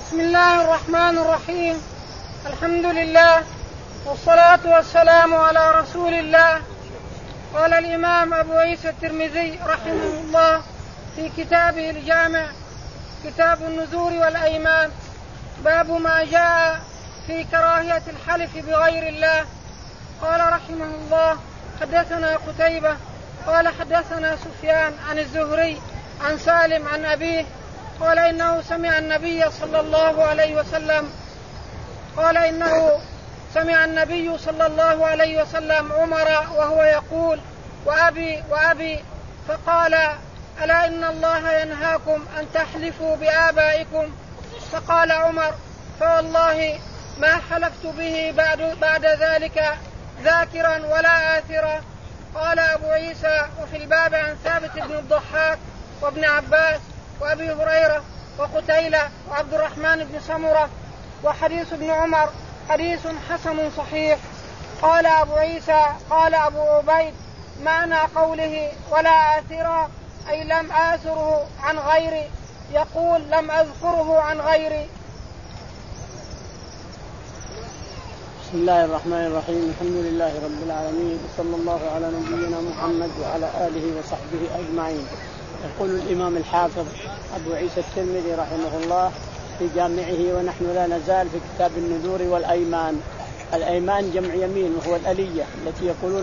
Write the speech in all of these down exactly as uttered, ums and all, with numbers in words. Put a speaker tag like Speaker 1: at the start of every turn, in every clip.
Speaker 1: بسم الله الرحمن الرحيم. الحمد لله والصلاة والسلام على رسول الله. قال الإمام أبو عيسى الترمذي رحمه الله في كتابه الجامع كتاب النذور والأيمان باب ما جاء في كراهية الحلف بغير الله. قال رحمه الله حدثنا قتيبة قال حدثنا سفيان عن الزهري عن سالم عن أبيه قال إنه سمع النبي صلى الله عليه وسلم قال إنه سمع النبي صلى الله عليه وسلم عمر وهو يقول وأبي وأبي فقال ألا إن الله ينهاكم أن تحلفوا بآبائكم. فقال عمر فوالله ما حلفت به بعد, بعد ذلك ذاكرا ولا آثرا. قال أبو عيسى وفي الباب عن ثابت بن الضحاك وابن عباس وأبي هريرة وقتيلة وعبد الرحمن بن سمرة وحديث ابن عمر حديث حسن صحيح. قال أبو عيسى قال أبو عبيد معنى قوله ولا آثرا أي لم آثره عن غيري يقول لم أذكره عن غيري.
Speaker 2: بسم الله الرحمن الرحيم. الحمد لله رب العالمين وصلى الله على نبينا محمد وعلى آله وصحبه أجمعين. يقول الإمام الحافظ أبو عيسى الترمذي رحمه الله في جامعه ونحن لا نزال في كتاب النذور والأيمان. الأيمان جمع يمين وهو الألية التي يقولون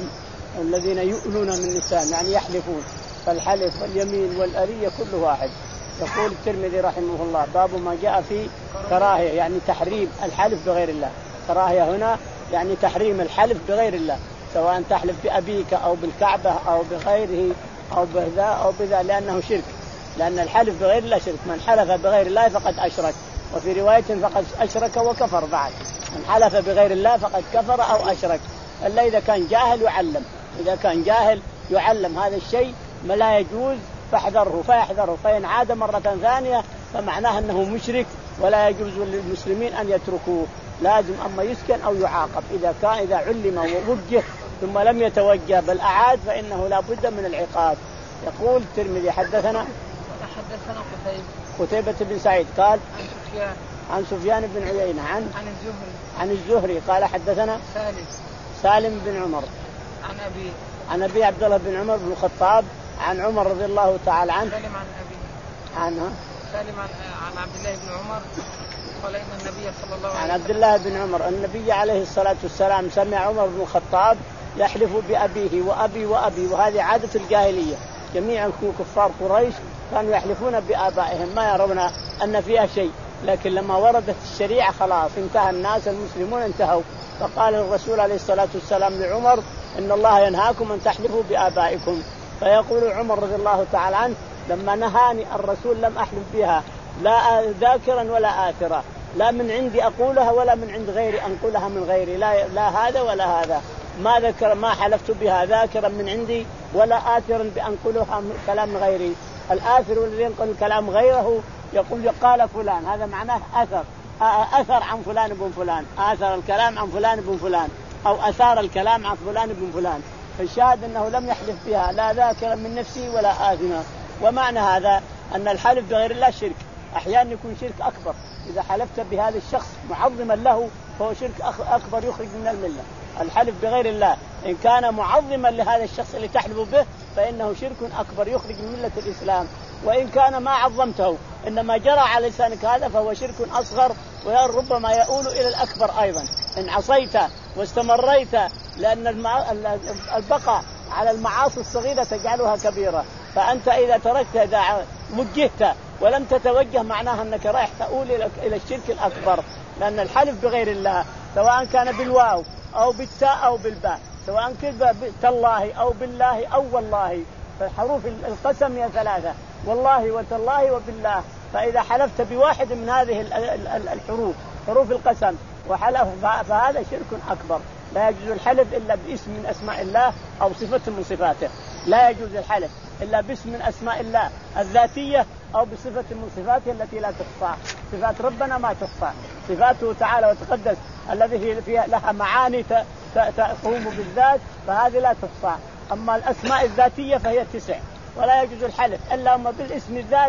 Speaker 2: الذين يؤلون من اللسان يعني يحلفون، فالحلف واليمين والألية كل واحد. يقول الترمذي رحمه الله باب ما جاء في كراهية يعني تحريم الحلف بغير الله. كراهية هنا يعني تحريم الحلف بغير الله، سواء تحلف بأبيك أو بالكعبة أو بغيره أو بذا أو بذا، لأنه شرك، لأن الحلف بغير الله شرك. من حلف بغير الله فقد أشرك، وفي رواية فقد أشرك وكفر بعد. من حلف بغير الله فقد كفر أو أشرك. إلا إذا كان جاهل يعلم، إذا كان جاهل يعلم هذا الشيء ما لا يجوز فاحذره فيحذره، فإن عاد مرة ثانية فمعناه أنه مشرك ولا يجوز للمسلمين أن يتركوه، لازم أما يسكن أو يعاقب. إذا كان إذا علم ووجه ثم لم يتوجه بل أعاد فإنه لا بد من العقاب. يقول الترمذي حدثنا
Speaker 1: حدثنا قتيبة
Speaker 2: قتيبة بن سعيد قال
Speaker 1: عن سفيان
Speaker 2: عن سفيان بن عيينة عن
Speaker 1: عن الزهري
Speaker 2: عن الزهري قال حدثنا
Speaker 1: سالم
Speaker 2: سالم بن عمر
Speaker 1: عن أبي
Speaker 2: عن أبي عبد الله بن عمر بن الخطاب عن عمر رضي الله تعالى عنه.
Speaker 1: سالم عن أبي
Speaker 2: عنها
Speaker 1: سالم عن, عن عبد الله بن عمر قال إن النبي صلى الله عليه وسلم
Speaker 2: عن عبد الله بن عمر النبي عليه الصلاة والسلام سمع عمر بن الخطاب يحلف بأبيه وأبي وأبي، وهذه عادة الجاهلية. جميع كفار قريش كانوا يحلفون بآبائهم ما يرون أن فيها شيء، لكن لما وردت الشريعة خلاص انتهى الناس المسلمون انتهوا. فقال الرسول عليه الصلاة والسلام لعمر إن الله ينهاكم أن تحلفوا بآبائكم. فيقول عمر رضي الله تعالى عنه لما نهاني الرسول لم أحلف بها لا ذاكرا ولا آثرا، لا من عندي أقولها ولا من عند غيري أنقلها من غيري، لا, لا هذا ولا هذا، ما ذكر ما حلفت بها ذاكرا من عندي ولا آثرا بأنقلها من كلام غيري. الآثر الذي ينقل كلام غيره يقول قال فلان، هذا معناه أثر أثر عن فلان بن فلان، آثر الكلام عن فلان بن فلان أو أثار الكلام عن فلان بن فلان. فالشاهد أنه لم يحلف بها لا ذاكرا من نفسه ولا آثما. ومعنى هذا أن الحلف بغير الله شرك، أحيانا يكون شرك أكبر. إذا حلفت بهذا الشخص معظما له فهو شرك أكبر يخرج من الملة. الحلف بغير الله إن كان معظما لهذا الشخص اللي تحلف به فإنه شرك أكبر يخرج من ملة الإسلام، وإن كان ما عظمته إنما جرى على لسانك هذا فهو شرك أصغر وربما يؤول إلى الأكبر أيضا إن عصيت واستمريت، لأن البقاء على المعاصي الصغيرة تجعلها كبيرة. فأنت إذا تركت إذا وجهت ولم تتوجه معناها أنك رايح تؤول إلى الشرك الأكبر. لأن الحلف بغير الله سواء كان بالواو أو بالتاء أو بالباء، سواء كذب تالله أو بالله أو والله، فالحروف القسم هي ثلاثة، والله وتالله وبالله. فإذا حلفت بواحد من هذه الحروف حروف القسم وحلف فهذا شرك أكبر. لا يجوز الحلف إلا باسم من أسماء الله أو صفة من صفاته، لا يجوز الحلف إلا باسم من أسماء الله الذاتية أو بصفة من صفاته التي لا تحصى. صفات ربنا ما تحصى، صفاته تعالى وتقدس الذي فيها لها معاني تقوم بالذات فهذه لا تحصى. أما الأسماء الذاتية فهي تسع، ولا يجوز الحلف إلا بالاسم الذاتي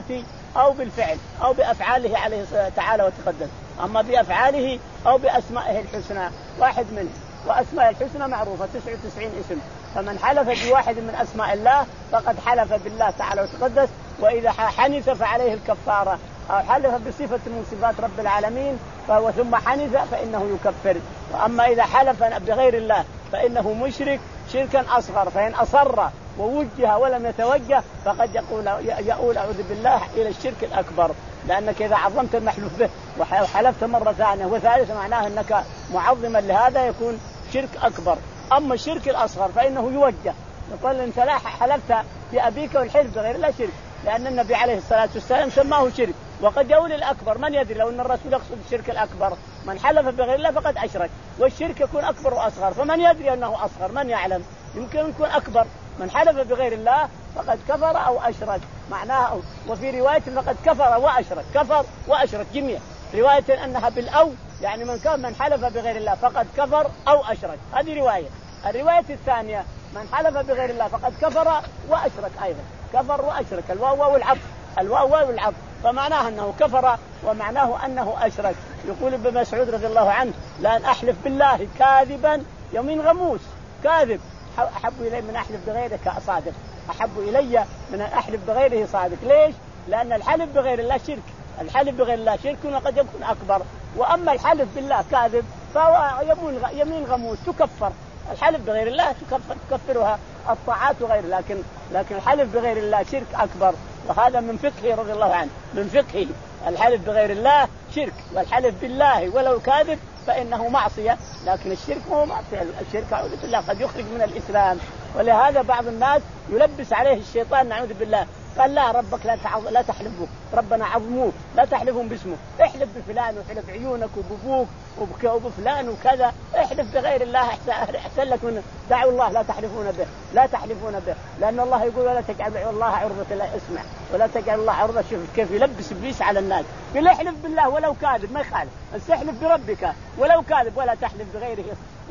Speaker 2: أو بالفعل أو بأفعاله عليه تعالى وتقدس. أما بأفعاله أو بأسمائه الحسنى واحد منه، وأسماء الحسنى معروفة تسعة وتسعين اسم، فمن حلف بواحد من أسماء الله فقد حلف بالله تعالى وتقدس. وإذا حنث فعليه الكفارة، أو حلف بصفة من صفات رب العالمين فهو ثم حنث فإنه يكفر. وأما إذا حلف بغير الله فإنه مشرك شركا أصغر، فإن أصر ووجه ولم يتوجه فقد يقول يقول أعوذ بالله إلى الشرك الأكبر، لأنك إذا عظمت المحلوف به وحلفت مرة ثانية وثالثة معناه أنك معظما لهذا يكون شرك أكبر. أما الشرك الأصغر فإنه يوجه، يقول أنت لا حلفت بأبيك والحلف بغير الله شرك، لأن النبي عليه الصلاة والسلام سماه شرك. وقد يقول الأكبر، من يدري لو أن الرسول يقصد الشرك الأكبر، من حلف بغير الله فقد أشرك، والشرك يكون أكبر وأصغر، فمن يدري أنه أصغر؟ من يعلم؟ يمكن يكون أكبر. من حلف بغير الله فقد كفر أو أشرك معناها أو. وفي رواية فقد كفر وأشرك، كفر وأشرك جميع. رواية أنها بالأو، يعني من كان من حلف بغير الله فقد كفر أو أشرك، هذه رواية. الرواية الثانية من حلف بغير الله فقد كفر وأشرك أيضا، كفر وأشرك، الواو والعطف، الواو والعطف، فمعناه أنه كفر ومعناه أنه أشرك. يقول ابن مسعود رضي الله عنه لأن أحلف بالله كاذبا يمين غموس، كاذب أحب إلي من أحلف بغيرك صادق، أحب إلي من أن أحلف بغيره صادق. ليش؟ لأن الحلف بغير الله شرك، الحلف بغير الله شرك وقد يكون أكبر. وأما الحلف بالله كاذب فهو يمين غموس تكفر. الحلف بغير الله تكفر تكفرها الطاعات وغير، لكن لكن الحلف بغير الله شرك أكبر. وهذا من فقهه رضي الله عنه، من فقهه الحلف بغير الله شرك، والحلف بالله ولو كاذب فإنه معصية، لكن الشرك هو معصية. الشرك أعوذ بالله قد يخرج من الإسلام. ولهذا بعض الناس يلبس عليه الشيطان نعوذ بالله، قال لا ربك لا تعظ... لا تحلفوا، ربنا عظموه لا تحلفون باسمه، احلف بفلان وحلف عيونك وبابوك وبك وبفلان وكذا، احلف بغير الله احسن لك من دعوا الله لا تحلفون به، لا تحلفون به، لأن الله يقول ولا تجعل الله عرضة، لا اسمع ولا تجعل الله عرضة. شوف كيف يلبس ابليس على الناس، يقول احلف بالله ولو كاذب ما يخالف، بس احلف بربك ولو كاذب، ولا تحلف بغيره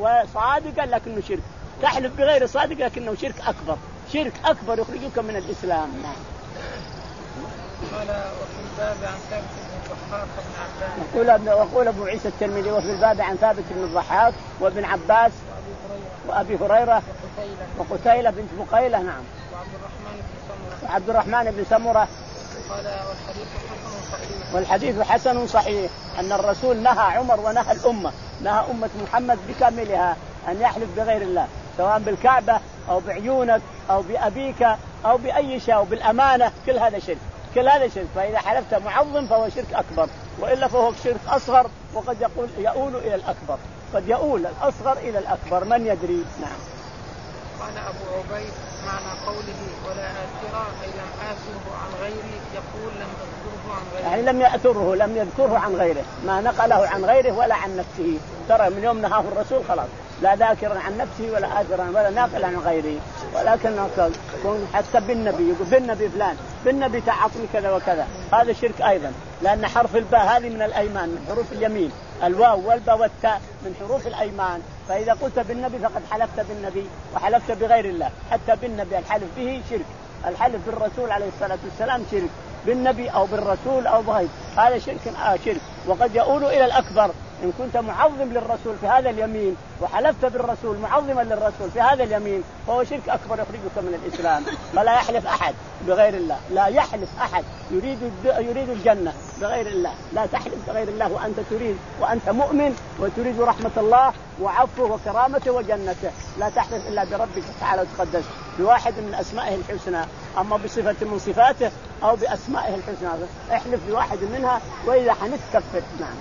Speaker 2: وصادقا لكنه شرك، تحلف بغير صادق لكنه شرك أكبر، شرك أكبر يخرجك من الإسلام.
Speaker 1: قال وفي الباب عن ثابت بن الضحاك وابن عباس.
Speaker 2: يقول وقول أبو عيسى الترمذي وفي الباب عن ثابت بن الضحاك وابن عباس وأبي هريرة وقتيلة بنت بقيلة نعم وعبد الرحمن بن سمرة.
Speaker 1: قال والحديث حسن صحيح.
Speaker 2: والحديث حسن صحيح أن الرسول نهى عمر ونهى الأمة، نهى أمة محمد بكاملها أن يحلف بغير الله، سواء بالكعبة أو بعيونك أو بأبيك أو بأي شيء أو بالأمانة، كل هذا شرك، كل هذا شرك. فإذا حلفت معظم فهو شرك أكبر، وإلا فهو شرك أصغر، وقد يقول يؤول إلى الأكبر، قد يؤول الأصغر إلى الأكبر، من يدري. نعم.
Speaker 1: قال أبو عبيد معنى قوله ولا آثرا أي لم آثره عن غيري، يقول لم أذكره عن غيره،
Speaker 2: يعني لم يأثره، لم يذكره عن غيره، ما نقله عن غيره ولا عن نفسه. ترى من يوم نهاه الرسول خلاص لا ذاكرا عن نفسه ولا آثرا ولا ناقلا عن غيره، ولكن حتى بالنبي يقول بالنبي فلان بالنبي تعاطني كذا وكذا، هذا شرك أيضا، لأن حرف الباء هذه من الأيمان، من حروف اليمين، الواو والباء والتاء من حروف الأيمان. فإذا قلت بالنبي فقد حلفت بالنبي وحلفت بغير الله. حتى بالنبي الحلف به شرك، الحلف بالرسول عليه الصلاة والسلام شرك، بالنبي أو بالرسول أو بغير هذا شرك آه شرك، وقد يؤول إلى الأكبر. إن كنت معظم للرسول في هذا اليمين وحلفت بالرسول معظما للرسول في هذا اليمين فهو شرك أكبر يخرجك من الإسلام. فلا يحلف أحد بغير الله، لا يحلف أحد يريد يريد الجنة بغير الله، لا تحلف بغير الله وأنت تريد وأنت مؤمن وتريد رحمة الله وعفوه وكرامته وجنته. لا تحلف إلا بربك تعالى وتقدس بواحد من أسمائه الحسنى، أما بصفة من صفاته أو بأسمائه الحسنى احلف بواحد منها، وإذا حنث كفر. نعم.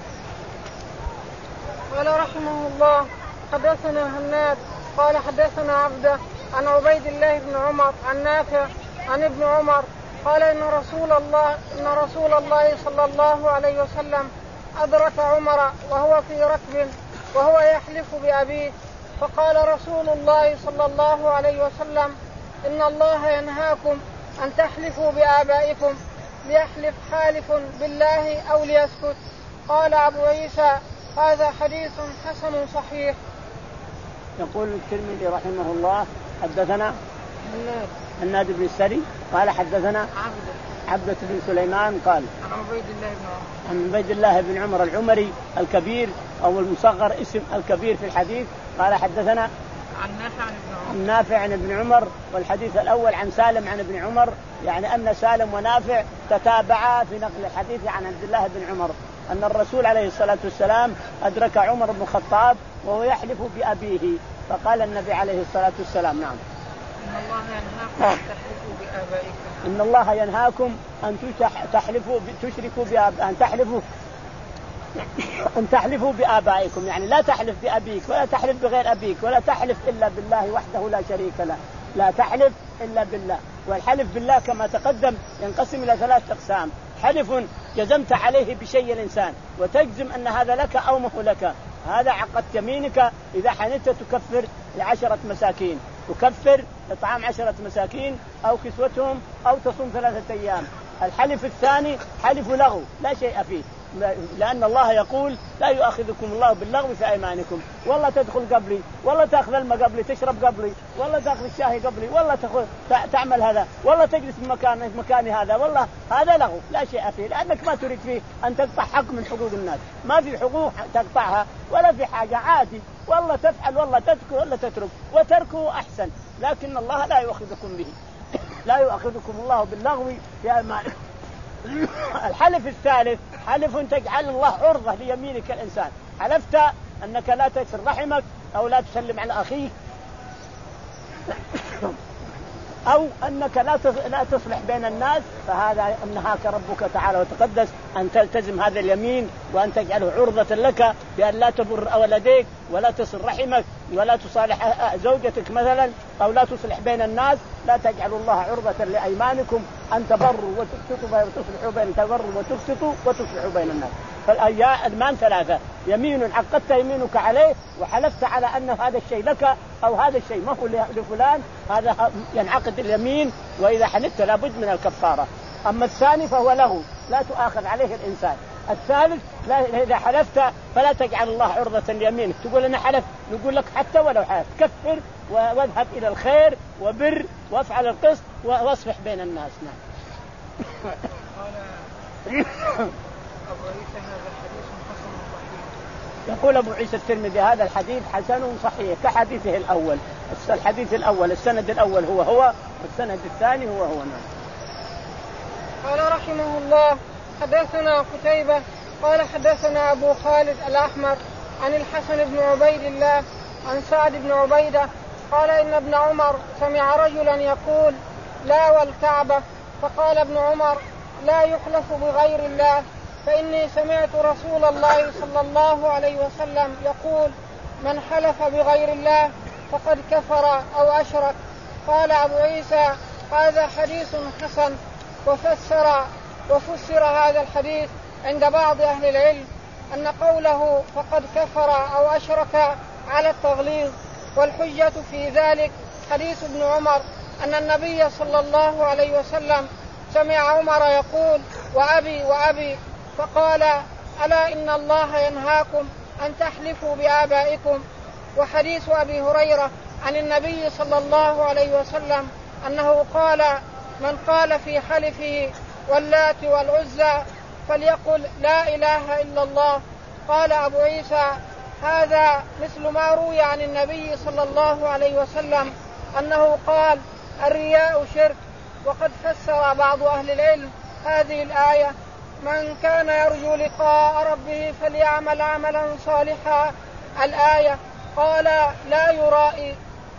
Speaker 1: قال رحمه الله حدثنا هناد قال حدثنا عبده عن عبيد الله بن عمر عن نافع عن ابن عمر قال إن رسول الله إن رسول الله صلى الله عليه وسلم أدرك عمر وهو في ركب وهو يحلف بأبيه، فقال رسول الله صلى الله عليه وسلم إن الله ينهاكم أن تحلفوا بآبائكم، ليحلف حالف بالله أو ليسكت. قال أبو عيسى هذا حديث حسن صحيح.
Speaker 2: يقول الترمذي رحمه الله حدثنا
Speaker 1: هناد
Speaker 2: هناد بن السري قال حدثنا
Speaker 1: عبدة
Speaker 2: عبدة بن سليمان قال
Speaker 1: عن عبيد الله بن عمر
Speaker 2: عن عبيد الله بن عمر العمري الكبير أو المصغر اسم الكبير في الحديث قال حدثنا
Speaker 1: عن نافع عن ابن عمر
Speaker 2: عن نافع عن ابن عمر. والحديث الأول عن سالم عن ابن عمر، يعني أن سالم ونافع تتابعا في نقل الحديث عن عبد الله بن عمر أن الرسول عليه الصلاة والسلام أدرك عمر بن الخطاب وهو يحلف بأبيه، فقال النبي عليه الصلاة والسلام نعم
Speaker 1: إن الله ينهاكم
Speaker 2: إن الله ينهاكم
Speaker 1: أن تحلفوا بآبائكم
Speaker 2: أن تحلفوا تشركوا بآب... أن تحلفوا أن تحلفوا بآبائكم، يعني لا تحلف بأبيك ولا تحلف بغير أبيك ولا تحلف إلا بالله وحده لا شريك له، لا تحلف إلا بالله. والحلف بالله كما تقدم ينقسم إلى ثلاث أقسام: حلف جزمت عليه بشيء الإنسان وتجزم أن هذا لك أو ما هو لك، هذا عقدت يمينك إذا حنت تكفر لعشرة مساكين، تكفر إطعام عشرة مساكين أو كسوتهم أو تصوم ثلاثة أيام. الحلف الثاني حلف لغو لا شيء فيه، لأن الله يقول لا يؤاخذكم الله باللغو في أيمانكم، والله تدخل قبلي، والله تأخذ الماء قبلي، تشرب قبلي، والله تأخذ الشاي قبلي، والله تأخذ تعمل هذا، والله تجلس في مكان مكاني هذا، والله هذا لغو لا شيء فيه، لأنك ما تريد فيه أن تقطع حق من حقوق الناس، ما في حقوق تقطعها ولا في حاجة، عادي والله تفعل والله تذكر ولا تترك، وتركه أحسن، لكن الله لا يؤاخذكم به، لا يؤاخذكم الله باللغو في أيمانكم. الحلف الثالث حلف تجعل الله عرضة ليمينك الإنسان، حلفت أنك لا تكسر رحمك أو لا تسلم على أخيك أو أنك لا لا تصلح بين الناس، فهذا نهاك ربك تعالى وتقدس أن تلتزم هذا اليمين وأن تجعله عرضة لك بأن لا تبر ولديك ولا تصل رحمك ولا تصالح زوجتك مثلا أو لا تصلح بين الناس. لا تجعلوا الله عرضة لأيمانكم أن تبروا وتقسطوا وتصلحوا بين تبروا وتقسطوا وتصلحوا بين الناس. فالأيمان ثلاثة: يمين عقدت يمينك عليه وحلفت على أن هذا الشيء لك أو هذا الشيء ما هو لفلان، هذا ينعقد اليمين وإذا حلفت لابد من الكفارة. أما الثاني فهو له لا تؤاخذ عليه الإنسان. الثالث لا إذا حلفت فلا تجعل الله عرضة ليمينك، تقول أنا حلف، نقول لك حتى ولو حلف كفر واذهب إلى الخير وبر وافعل القسط واصلح بين الناس. نعم. يقول أبو عيسى الترمذي هذا الحديث حسن صحيح كحديثه الأول. الحديث الأول السند الأول هو هو والسند الثاني هو هو. نعم.
Speaker 1: قال رحمه الله: حدثنا قتيبة قال حدثنا أبو خالد الأحمر عن الحسن بن عبيد الله عن سعد بن عبيدة قال إن ابن عمر سمع رجلا يقول لا والكعبة، فقال ابن عمر لا يحلف بغير الله، فإني سمعت رسول الله صلى الله عليه وسلم يقول من حلف بغير الله فقد كفر أو أشرك. قال أبو عيسى هذا حديث حسن. وفسر وفسر هذا الحديث عند بعض أهل العلم أن قوله فقد كفر أو أشرك على التغليظ، والحجة في ذلك حديث ابن عمر أن النبي صلى الله عليه وسلم سمع عمر يقول وأبي وأبي، فقال ألا إن الله ينهاكم أن تحلفوا بآبائكم. وحديث أبي هريرة عن النبي صلى الله عليه وسلم أنه قال من قال في حلفه واللات والعزى فليقل لا إله إلا الله. قال أبو عيسى هذا مثل ما روي عن النبي صلى الله عليه وسلم أنه قال الرياء شرك. وقد فسر بعض أهل العلم هذه الآية من كان يرجو لقاء ربه فليعمل عملا صالحا الآية. قال لا يرائي،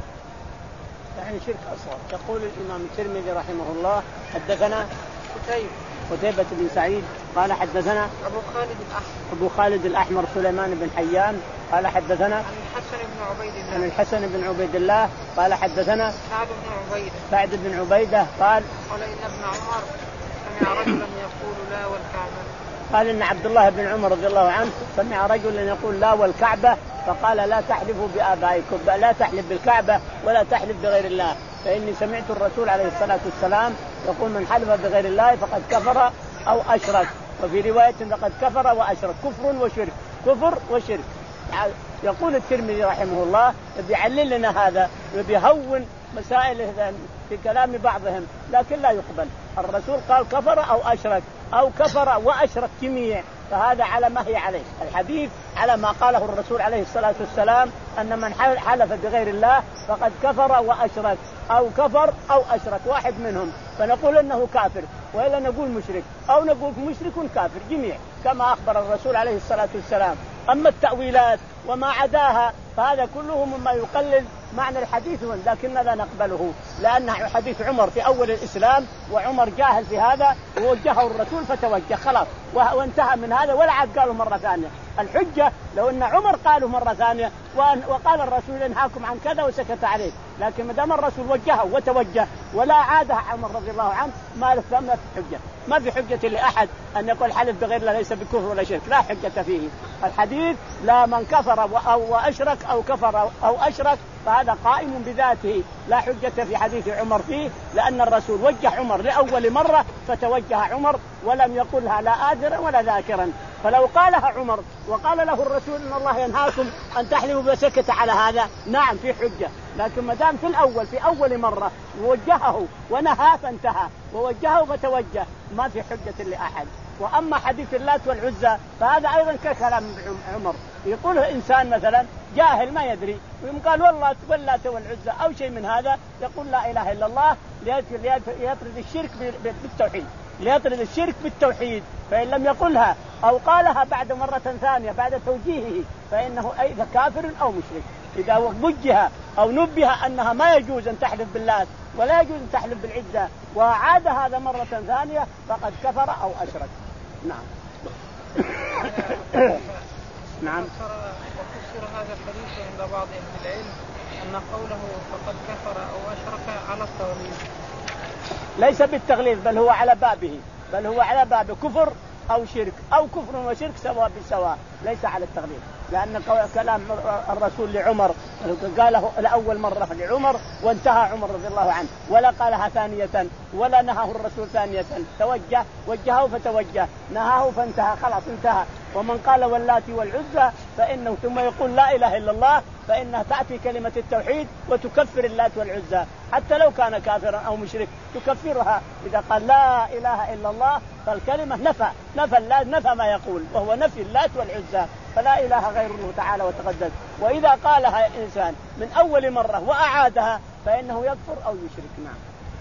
Speaker 2: يعني شرك أصغر. يقول الإمام الترمذي رحمه الله حدثنا
Speaker 1: قتيبة
Speaker 2: قتيبة بن سعيد قال حدثنا
Speaker 1: أبو خالد الأحمر
Speaker 2: أبو خالد الأحمر سليمان بن حيان قال حدثنا
Speaker 1: عن الحسن بن عبيد الله
Speaker 2: عن الحسن بن عبيد الله قال حدثنا
Speaker 1: سعد بن عبيدة
Speaker 2: سعد بن عبيدة قال
Speaker 1: قال إن ابن عمر سمع رجلا يقول لا والكعبة.
Speaker 2: قال إن عبد الله بن عمر رضي الله عنه سمع رجلا يقول لا والكعبة، فقال لا تحلفوا بآبائكم، لا تحلف بالكعبة ولا تحلف بغير الله، فإني سمعت الرسول عليه الصلاة والسلام يقول من حلف بغير الله فقد كفر أو أشرك. وفي رواية فقد كفر وأشرك، كفر وشرك، كفر وشرك. يقول الترمذي رحمه الله بيعلل لنا هذا وبيهون مسائل في كلام بعضهم لكن لا يقبل. الرسول قال كفر أو أشرك أو كفر وأشرك جميع، فهذا على ما هي عليه. الحديث على ما قاله الرسول عليه الصلاة والسلام أن من حلف بغير الله فقد كفر وأشرك أو كفر أو أشرك واحد منهم، فنقول أنه كافر وإلا نقول مشرك أو نقول مشرك كافر جميع كما أخبر الرسول عليه الصلاة والسلام. أما التأويلات وما عداها فهذا كله مما يقلل معنى الحديث، لكننا لا نقبله لأن حديث عمر في أول الإسلام وعمر جاهل في هذا ووجهه الرسول فتوجه خلاص وانتهى من هذا ولا عاد قالوا مرة ثانية. الحجة لو أن عمر قالوا مرة ثانية وقال الرسول انهاكم عن كذا وسكت عليه، لكن ما دام الرسول وجهه وتوجه ولا عادها عمر رضي الله عنه ما له ما في حجة، ما في حجة لأحد أن يقول حلف بغير الله ليس بكفر ولا شرك، لا حجة فيه. الحديث لا من كفر أو أشرك أو كفر أو أشرك فهذا قائم بذاته، لا حجة في حديث عمر فيه، لأن الرسول وجه عمر لأول مرة فتوجه عمر ولم يقلها لا آذرا ولا ذاكرا. فلو قالها عمر وقال له الرسول إن الله ينهاكم أن تحلفوا بسكت على هذا نعم في حجة، لكن ما دام في الأول في أول مرة ووجهه ونهى فانتهى ووجهه فتوجه ما في حجة لأحد. وأما حديث اللات والعزى فهذا أيضا ككلام عمر، يقوله إنسان مثلا جاهل ما يدري وقال والله واللات والعزى أو شيء من هذا يقول لا إله إلا الله ليطرد الشرك بالتوحيد ليطرد الشرك بالتوحيد، فإن لم يقلها أو قالها بعد مرة ثانية بعد توجيهه فإنه أي كافر أو مشرك. إذا وجه أو نبه أنها ما يجوز أن تحلف بالله ولا يجوز أن تحلف بالعزة وعاد هذا مرة ثانية فقد كفر أو أشرك. نعم. نعم.
Speaker 1: وفسر هذا الحديث عند بعض أهل العلم أن قوله فقد كفر أو أشرك على التغليظ،
Speaker 2: ليس بالتغليظ بل هو على بابه بل هو على باب كفر أو شرك أو كفر وشرك سواء بسواء، ليس على التغليظ، لأن كلام الرسول لعمر قاله لأول مرة لعمر وانتهى عمر رضي الله عنه ولا قالها ثانية ولا نهاه الرسول ثانية، توجه وجهه فتوجه نهاه فانتهى خلاص انتهى. ومن قال واللات والعزى فإنه ثم يقول لا إله إلا الله فإنها تأتي كلمة التوحيد وتكفر اللات والعزى حتى لو كان كافرا أو مشرك تكفرها. إذا قال لا إله إلا الله فالكلمة نفى نفى اللات نفى ما يقول وهو نفي اللات والعزى، فلا إله غيره تعالى وتقدس. وإذا قالها إنسان من أول مرة وأعادها فإنه يكفر أو يشرك. نعم.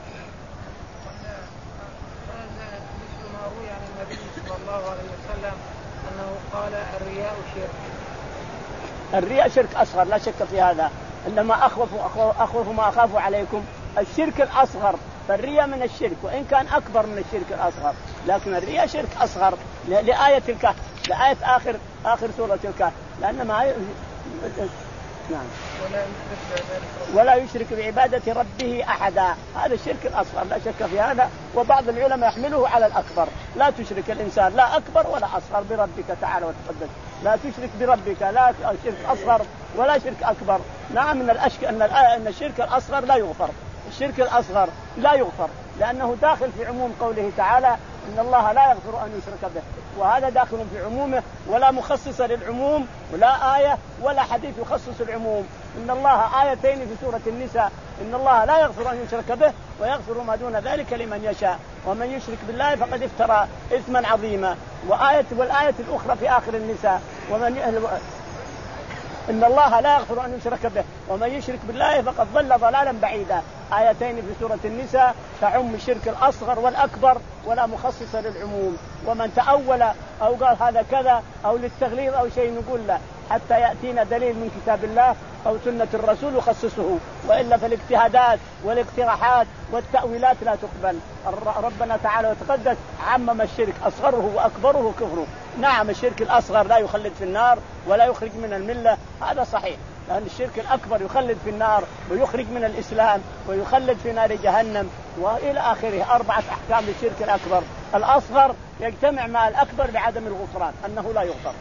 Speaker 1: مثل ما روي عن النبي صلى الله عليه وسلم أنه قال الرياء شرك.
Speaker 2: الرياء شرك أصغر لا شك في هذا، إنما أخوف أخوف ما أخاف عليكم الشرك الأصغر، فالرياء من الشرك وإن كان أكبر من الشرك الأصغر، لكن الرياء شرك أصغر لآية الكهف لآية آخر آخر سورة الكهف لأن ما ي... نعم. ولا يشرك بعبادة ربه أحدا، هذا الشرك الأصغر لا شك في هذا، وبعض العلماء يحمله على الأكبر. لا تشرك الإنسان لا أكبر ولا أصغر بربك تعالى وتقدس، لا تشرك بربك لا شرك أصغر ولا شرك أكبر. نعم من الأشك أن أن الشرك الأصغر لا يغفر، الشرك الأصغر لا يغفر لأنه داخل في عموم قوله تعالى إن الله لا يغفر أن يشرك به، وهذا داخل في عمومه ولا مخصص للعموم ولا آية ولا حديث يخصص العموم. إن الله آيتين في سورة النساء إن الله لا يغفر أن يشرك به ويغفر ما دون ذلك لمن يشاء ومن يشرك بالله فقد افترى إثما عظيما. وآية والآية الأخرى في آخر النساء ومن إن الله لا يغفر أن يشرك به ومن يشرك بالله فقد ضل ضلالا بعيدا. آيتين في سورة النساء تعم الشرك الأصغر والأكبر ولا مخصص للعموم. ومن تأول أو قال هذا كذا أو للتغليظ أو شيء نقول له حتى يأتينا دليل من كتاب الله أو سنة الرسول يخصصه، وإلا فالاجتهادات والاقتراحات والتأويلات لا تقبل. ربنا تعالى وتقدس عمم الشرك أصغره وأكبره كفره. نعم الشرك الأصغر لا يخلد في النار ولا يخرج من الملة، هذا صحيح، لأن الشرك الأكبر يخلد في النار ويخرج من الإسلام ويخلد في نار جهنم وإلى آخره. أربعة أحكام للشرك الأكبر. الأصغر يجتمع مع الأكبر بعدم الغفران أنه لا يغفر.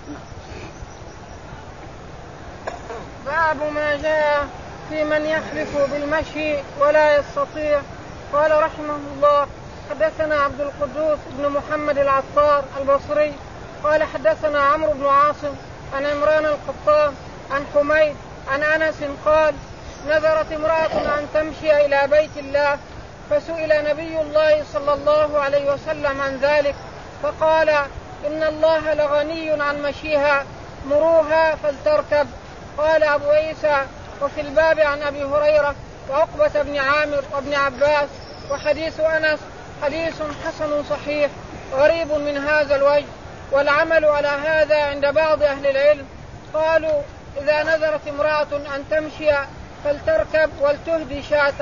Speaker 1: باب ما جاء في من يحلف بالمشي ولا يستطيع. قال رحمه الله حدثنا عبد القدوس بن محمد العطار البصري قال حدثنا عمرو بن عاصم عن عمران القطان عن حميد عن أنس قال نذرت امرأة أن تمشي إلى بيت الله فسئل نبي الله صلى الله عليه وسلم عن ذلك فقال إن الله لغني عن مشيها مروها فلتركب. قال أبو عيسى وفي الباب عن أبي هريرة وعقبة بن عامر وابن عباس وحديث أنس حديث حسن صحيح غريب من هذا الوجه. والعمل على هذا عند بعض أهل العلم قالوا إذا نذرت امرأة أن تمشي فلتركب ولتهدي شاة.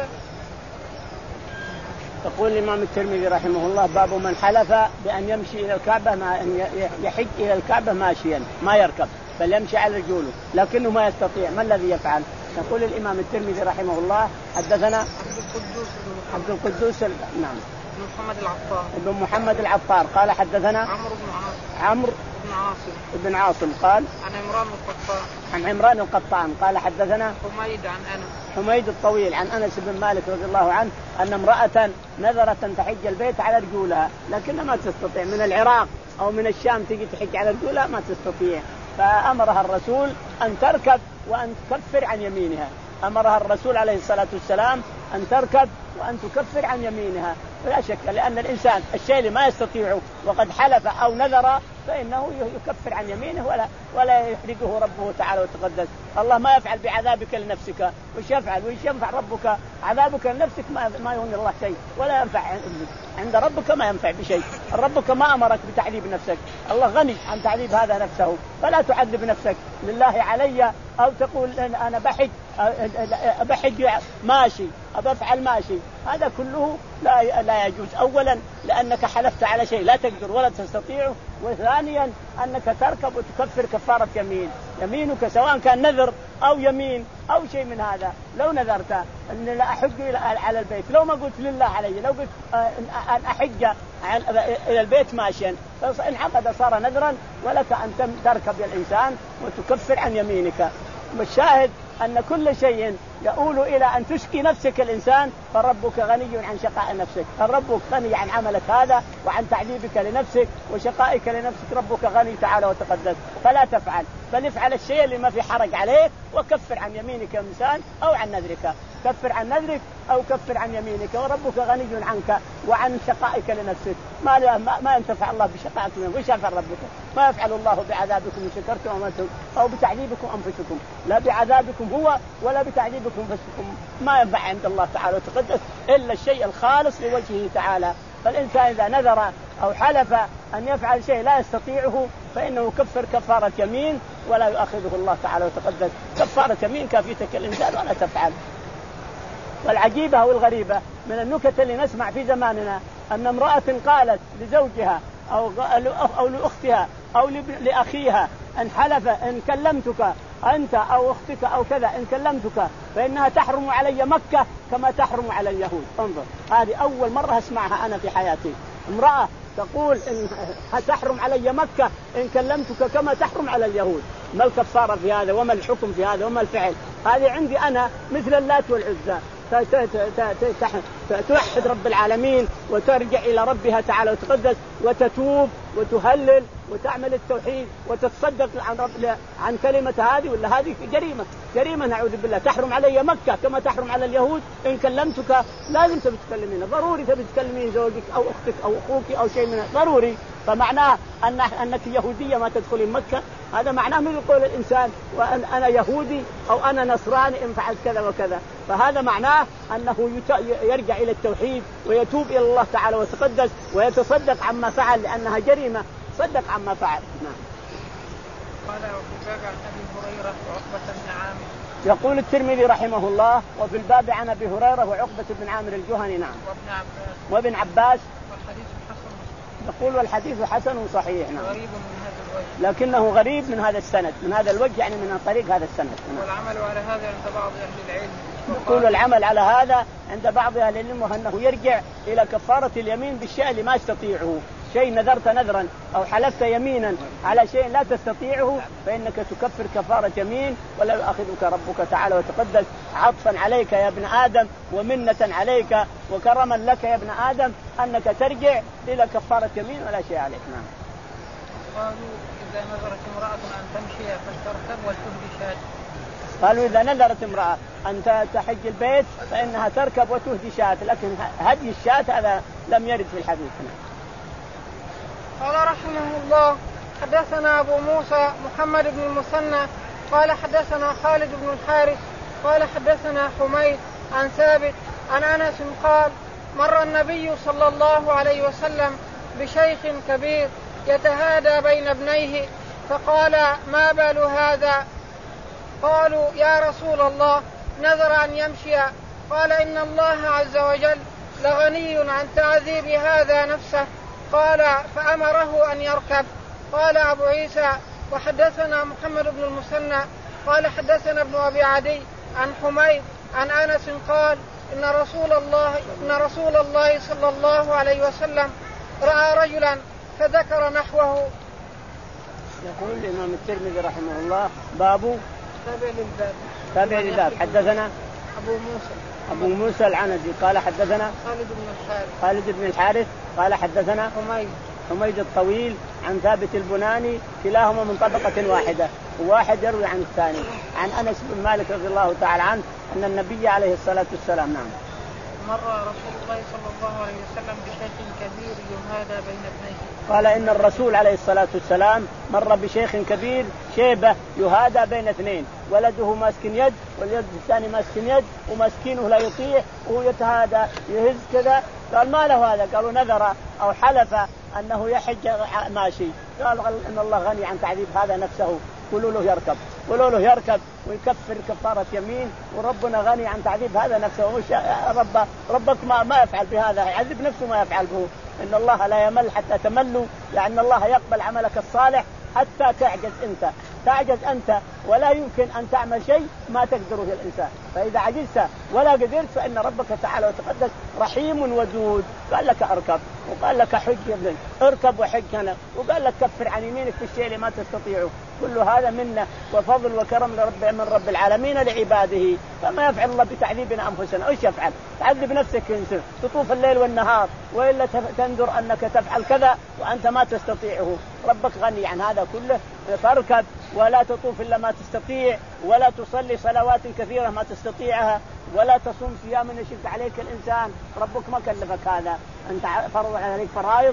Speaker 2: يقول الإمام الترمذي رحمه الله باب من حلف بأن يمشي إلى الكعبة ما أن يحج إلى الكعبة ماشيا ما يركب بل يمشي على رجوله لكنه ما يستطيع ما الذي يفعل؟ يقول الإمام الترمذي رحمه الله حدثنا
Speaker 1: عبد القدوس
Speaker 2: عبد القدوس نعم
Speaker 1: بن محمد العطار
Speaker 2: ابن محمد العطار قال حدثنا
Speaker 1: عمرو بن عاصم
Speaker 2: عمرو
Speaker 1: بن عاصم
Speaker 2: بن عاصم قال
Speaker 1: عن عمران القطان
Speaker 2: عن عمران القطان قال حدثنا
Speaker 1: حميد عن أنس
Speaker 2: حميد الطويل عن أنس بن مالك رضي الله عنه أن امرأة نذرت أن تحج البيت على رجولها لكنها ما تستطيع من العراق أو من الشام تجي تحج على رجولها ما تستطيع فأمرها الرسول أن تركب وأن تكفر عن يمينها. أمرها الرسول عليه الصلاة والسلام أن تركب وأن تكفر عن يمينها ولا شك لأن الإنسان الشيء اللي ما يستطيعه وقد حلف أو نذر فإنه يكفر عن يمينه ولا ولا يحرجه ربه تعالى وتقدس. الله ما يفعل بعذابك لنفسك وش يفعل وش ينفع ربك عذابك لنفسك ما ما يهون الله شيء ولا ينفع عند ربك ما ينفع بشيء. ربك ما أمرك بتعذيب نفسك الله غني عن تعذيب هذا نفسه فلا تعذب نفسك لله علي أو تقول أنا بحج بحج ماشي أفعل ماشي هذا كله لا لا يجوز. أولا لأنك حلفت على شيء لا تقدر ولا تستطيعه وثانيا أنك تركب وتكفر كفارة يمين. يمينك سواء كان نذر أو يمين أو شيء من هذا لو نذرت أن لا أحج على البيت لو ما قلت لله علي لو قلت أن أحج إلى البيت ماشيا فانعقد صار نذرا ولك أن تركب يا الإنسان وتكفر عن يمينك. والشاهد أن كل شيء يؤول إلى أن تشكي نفسك الإنسان فربك غني عن شقاء نفسك. ربك غني عن عملك هذا وعن تعذيبك لنفسك وشقائك لنفسك ربك غني تعالى وتقدس فلا تفعل بل افعل الشيء اللي ما في حرج عليك وكفر عن يمينك يا إنسان أو عن نذرك. كفر عن نذرك أو كفر عن يمينك وربك غني عنك وعن شقائك لنفسك. ما ما ينتفع الله بشقائك وش يفعل ربك؟ ما يفعل الله بعذابكم إن شكرتم وآمنتم أو بتعذيبكم أنفسكم لا بعذابكم هو ولا بتعذيبكم أنفسكم ما ينفع عند الله تعالى وتقدس إلا الشيء الخالص لوجهه تعالى. فالإنسان إذا نذر أو حلف أن يفعل شيء لا يستطيعه فإنه يكفر كفارة يمين ولا يؤاخذه الله تعالى وتقدس. كفارة يمين كافيتك الإنسان ولا تفعل. والعجيبة والغريبة من النكت اللي نسمع في زماننا أن امرأة قالت لزوجها أو أو لأختها أو لأخيها أن حلف إن كلمتك أنت أو أختك أو كذا إن كلمتك فإنها تحرم علي مكة كما تحرم على اليهود. انظر هذه أول مرة أسمعها أنا في حياتي. امرأة تقول إن تحرم علي مكة إن كلمتك كما تحرم على اليهود. ما الكفارة في هذا وما الحكم في هذا وما الفعل؟ هذه عندي أنا مثل اللات والعزى توحد رب العالمين وترجع إلى ربها تعالى وتقدس وتتوب وتهلل وتعمل التوحيد وتتصدق عن رب عن كلمة هذه ولا هذه جريمة جريمة نعوذ بالله. تحرم علي مكة كما تحرم على اليهود. إن كلمتك لازم تبي تكلمين ضروري تبي تكلمين زوجك أو أختك أو أخوك أو شيء من ضروري. فمعناه أن أنك يهودية ما تدخلين مكة هذا معناه من يقول الإنسان وأن أنا يهودي أو أنا نصراني إن فعلت كذا وكذا. فهذا معناه أنه يرجع إلى التوحيد ويتوب إلى الله تعالى وتقدس ويتصدق عما فعل لأنها جريمة صدق عما فعل. نعم.
Speaker 1: قال وفي الباب عن أبي هريرة وعقبة بن عامر.
Speaker 2: يقول الترمذي رحمه الله وفي الباب عن أبي هريرة وعقبة بن عامر الجهني. نعم.
Speaker 1: وابن عباس.
Speaker 2: وابن عباس.
Speaker 1: والحديث حسن.
Speaker 2: يقول والحديث حسن صحيح. نعم.
Speaker 1: غريب من هذا الوجه.
Speaker 2: لكنه غريب من هذا السند من هذا الوجه يعني من طريق هذا السند.
Speaker 1: نعم. والعمل على هذا عند بعض أهل العلم.
Speaker 2: يقول العمل على هذا عند بعض أهل العلم أنه يرجع إلى كفارة اليمين بالشيء اللي ما يستطيعه. شيء نذرت نذرا أو حلفت يمينا على شيء لا تستطيعه فإنك تكفر كفارة يمين ولا يؤاخذك ربك تعالى وتقدس عطفا عليك يا ابن آدم ومنة عليك وكرما لك يا ابن آدم أنك ترجع إلى كفارة يمين ولا شيء عليك. نعم.
Speaker 1: قالوا إذا نظرت امرأة أن تمشي فلتركب ولتهدي شاة.
Speaker 2: قالوا إذا نذرت امرأة أن تحج البيت فإنها تركب وتهدي شاة، لكن هدي الشاة هذا لم يرد في الحديث.
Speaker 1: قال رحمه الله حدثنا أبو موسى محمد بن المثنى قال حدثنا خالد بن الحارث قال حدثنا حميد عن ثابت عن أنس قال مر النبي صلى الله عليه وسلم بشيخ كبير يتهادى بين ابنيه فقال ما بال هذا؟ قالوا يا رسول الله نذر أن يمشي. قال إن الله عز وجل لغني عن تعذيب هذا نفسه. قال فأمره أن يركب. قال أبو عيسى وحدثنا محمد بن المثنى قال حدثنا ابن أبي عدي عن حميد عن أنس قال إن رسول الله إن رسول الله صلى الله عليه وسلم رأى رجلا فذكر نحوه.
Speaker 2: يقول الإمام الترمذي رحمه الله باب
Speaker 1: تابع للباب
Speaker 2: تابع للباب. حدثنا
Speaker 1: أبو موسى
Speaker 2: أبو موسى العنزي قال حدثنا
Speaker 1: خالد بن الحارث
Speaker 2: خالد بن الحارث قال حدثنا
Speaker 1: حميد
Speaker 2: حميد الطويل عن ثابت البناني كلاهما من طبقة واحدة وواحد يروي عن الثاني عن أنس بن مالك رضي الله تعالى عنه أن النبي عليه الصلاة والسلام نعم
Speaker 1: مر رسول الله صلى الله عليه وسلم بشيخ كبير يهادى بين ابنيه.
Speaker 2: قال إن الرسول عليه الصلاة والسلام مر بشيخ كبير شيبة يهادى بين اثنين، ولده ماسك يد واليد الثاني ماسك يد ومسكينه لا يطيع وهو يتهادى يهز كذا. قال ما له هذا؟ قالوا نذر أو حلف أنه يحج ماشي. قال إن الله غني عن تعذيب هذا نفسه، قولوا له يركب قولوا له يركب ويكفر كفارة يمين، وربنا غني عن تعذيب هذا نفسه. مش رب ربك ما ما يفعل بهذا، يعذب نفسه ما يفعل به. إن الله لا يمل حتى تملوا، لأن الله يقبل عملك الصالح حتى تعجز أنت تعجز أنت ولا يمكن أن تعمل شيء ما تقدره الإنسان. فإذا عجزت ولا قدرت فإن ربك تعالى وتقدس رحيم ودود. قال لك أركب وقال لك حج يا ابني، اركب وحج هنا، وقال لك كفر عن يمينك في الشيء اللي ما تستطيعه. كل هذا منه وفضل وكرم لرب من رب العالمين لعباده. فما يفعل الله بتعذيبنا أنفسنا؟ إيش يفعل؟ تعذب نفسك إنسان تطوف الليل والنهار وإلا تندر أنك تفعل كذا وأنت ما تستطيعه. ربك غني عن هذا كله. فاركب ولا تطوف إلا ما تستطيع، ولا تصلي صلوات كثيرة ما تستطيعها، ولا تصوم صياما يشد عليك الإنسان. ربك ما كلفك هذا، أنت فرض عليك فرائض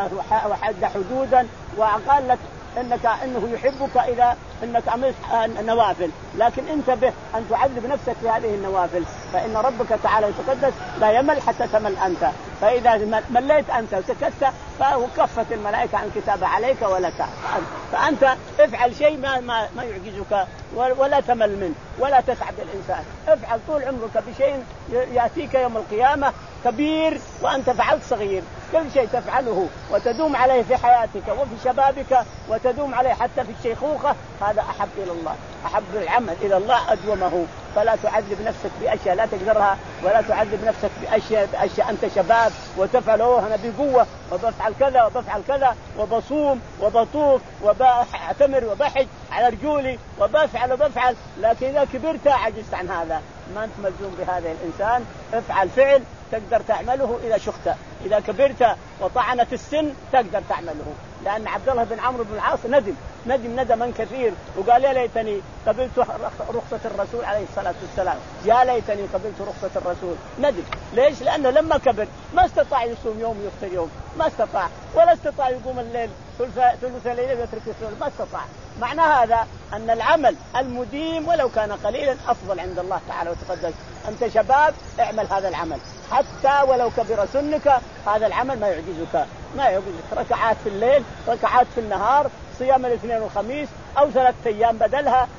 Speaker 2: وحد حدودا، وقال لك إنك إنه يحبك إذا إنك عملت النوافل، لكن انتبه أن تعذب نفسك في هذه النوافل، فإن ربك تعالى وتقدس لا يمل حتى تمل أنت. فإذا مليت أنت وسكت فكفت الملائكة عن كتاب عليك ولك، فأنت افعل شيء ما ما ما يعجزك ولا تمل منه ولا تتعب الإنسان. افعل طول عمرك بشيء يأتيك يوم القيامة كبير وأنت فعلت صغير. كل شيء تفعله وتدوم عليه في حياتك وفي شبابك وتدوم عليه حتى في الشيخوخة، هذا أحب إلى الله، أحب العمل إلى الله أدومه. فلا تعذب نفسك بأشياء لا تقدرها، ولا تعذب نفسك بأشياء بأشياء أنت شباب وتفعل أوه أنا بقوة وبفعل كذا وبفعل كذا وبصوم وبطوف وبأعتمر وبحج على رجولي وبفعل وبفعل، لكن إذا كبرت عجزت عن هذا. ما أنت ملزوم بهذا الإنسان. افعل فعل تقدر تعمله إذا شخت، إذا كبرت وطعنت السن تقدر تعمله. لأن عبد الله بن عمرو بن العاص ندم ندم ندما كثير وقال يا ليتني قبلت رخصة الرسول عليه الصلاة والسلام، يا ليتني قبلت رخصة الرسول. ندم ليش؟ لأنه لما كبر ما استطاع يصوم يوم يفطر يوم، ما استطاع، ولا استطاع يقوم الليل ثلث الليل ويترك السنة، ما استطاع. معنى هذا أن العمل المديم ولو كان قليلا أفضل عند الله تعالى وتقدس. أنت شباب اعمل هذا العمل حتى ولو كبر سنك، هذا العمل ما يعجزك ما يعجزك. ركعات في الليل ركعات في النهار، صيام الاثنين والخميس أو ثلاثة أيام بدلها،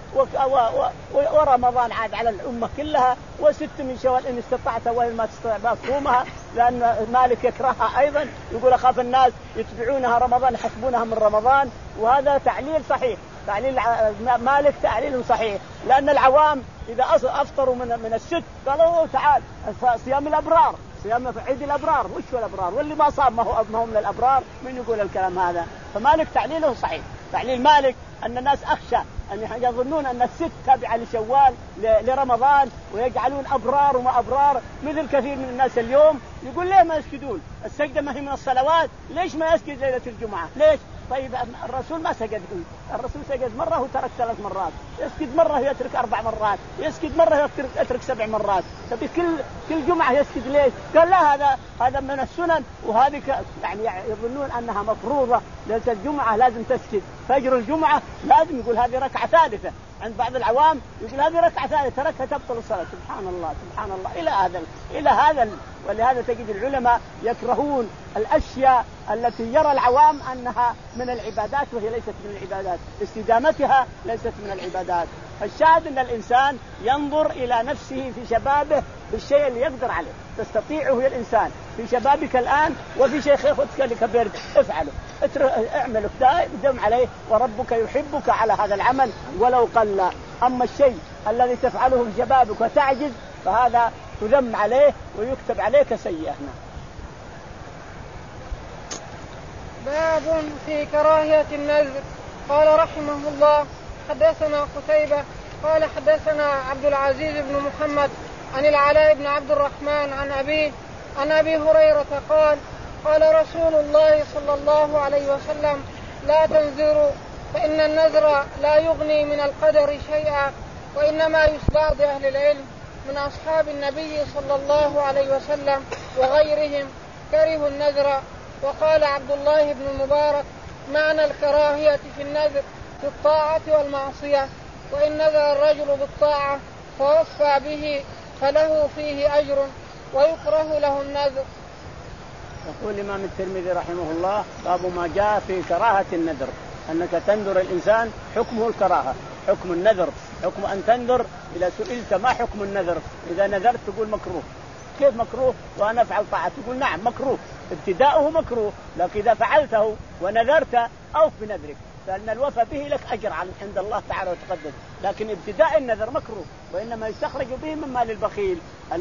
Speaker 2: ورمضان عاد على الأمة كلها، وست من شوال إن استطعت وإن ما تستطيع تصومها، لأن مالك يكرهها أيضا، يقول أخاف الناس يتبعونها رمضان يحسبونها من رمضان. وهذا تعليل صحيح، تعليل مالك تعليل صحيح، لأن العوام إذا أفطروا من من الست قالوا تعال صيام الأبرار، صيام عيد الأبرار، وش هو الأبرار؟ واللي ما صام ما هو ما هو من الأبرار. من يقول الكلام هذا؟ فمالك تعليله صحيح. تعليل مالك أن الناس أخشى أن يظنون أن الست تابعة لشوال لرمضان ويجعلون أبرار وما أبرار، مثل كثير من الناس اليوم يقول ليه ما يسجدون؟ السجدة ما هي من الصلوات، ليش ما يسجد ليلة الجمعة؟ ليش؟ طيب الرسول ما سجد، الرسول سجد مرة وترك ثلاث مرات، يسجد مرة يترك أربع مرات، يسجد مرة يترك, يترك سبع مرات. طب كل كل جمعة يسجد ليش؟ قال لا هذا هذا من السنن، وهذه يعني يظنون أنها مفروضة. ليلة الجمعة لازم تسجد، فجر الجمعة لازم يقول هذه ركعة ثالثة. عند بعض العوام يقول هذه ركعة ثالثة تركها تبطل الصلاة. سبحان الله سبحان الله إلى هذا إلى هذا. ولهذا تجد العلماء يكرهون الأشياء التي يرى العوام أنها من العبادات وهي ليست من العبادات، استدامتها ليست من العبادات. فالشاهد أن الإنسان ينظر إلى نفسه في شبابه بالشيء اللي يقدر عليه، تستطيعه يا الإنسان في شبابك الآن، وفي شيخ أختك كبرت افعله، اعمله دم عليه، وربك يحبك على هذا العمل ولو قل. أما الشيء الذي تفعله في شبابك وتعجز فهذا تذم عليه ويكتب عليك سيئة.
Speaker 1: باب في كراهية النذر. قال رحمه الله حدثنا قتيبة قال حدثنا عبد العزيز بن محمد عن العلاء بن عبد الرحمن عن أبيه عن أبي هريرة قال قال رسول الله صلى الله عليه وسلم لا تنذروا فإن النذر لا يغني من القدر شيئا، وإنما يستعد أهل العلم من أصحاب النبي صلى الله عليه وسلم وغيرهم كرهوا النذر. وقال عبد الله بن المبارك معنى الكراهية في النذر في الطاعة والمعصية، وإن نذر الرجل بالطاعة فوفى به فله فيه أجر ويكره له النذر.
Speaker 2: يقول الإمام الترمذي رحمه الله باب ما جاء في كراهة النذر، أنك تنذر الإنسان حكمه الكراهة. حكم النذر حكم أن تنذر. إذا سئلت ما حكم النذر إذا نذرت تقول مكروه. كيف مكروه وأنا أفعل طاعة؟ تقول نعم مكروه، ابتداؤه مكروه، لكن إذا فعلته ونذرت أوف بنذرك، فإن الوفاء به لك أجر عند الله تعالى وتقدس. لكن ابتداء النذر مكروه، وإنما يستخرج به من مال البخيل.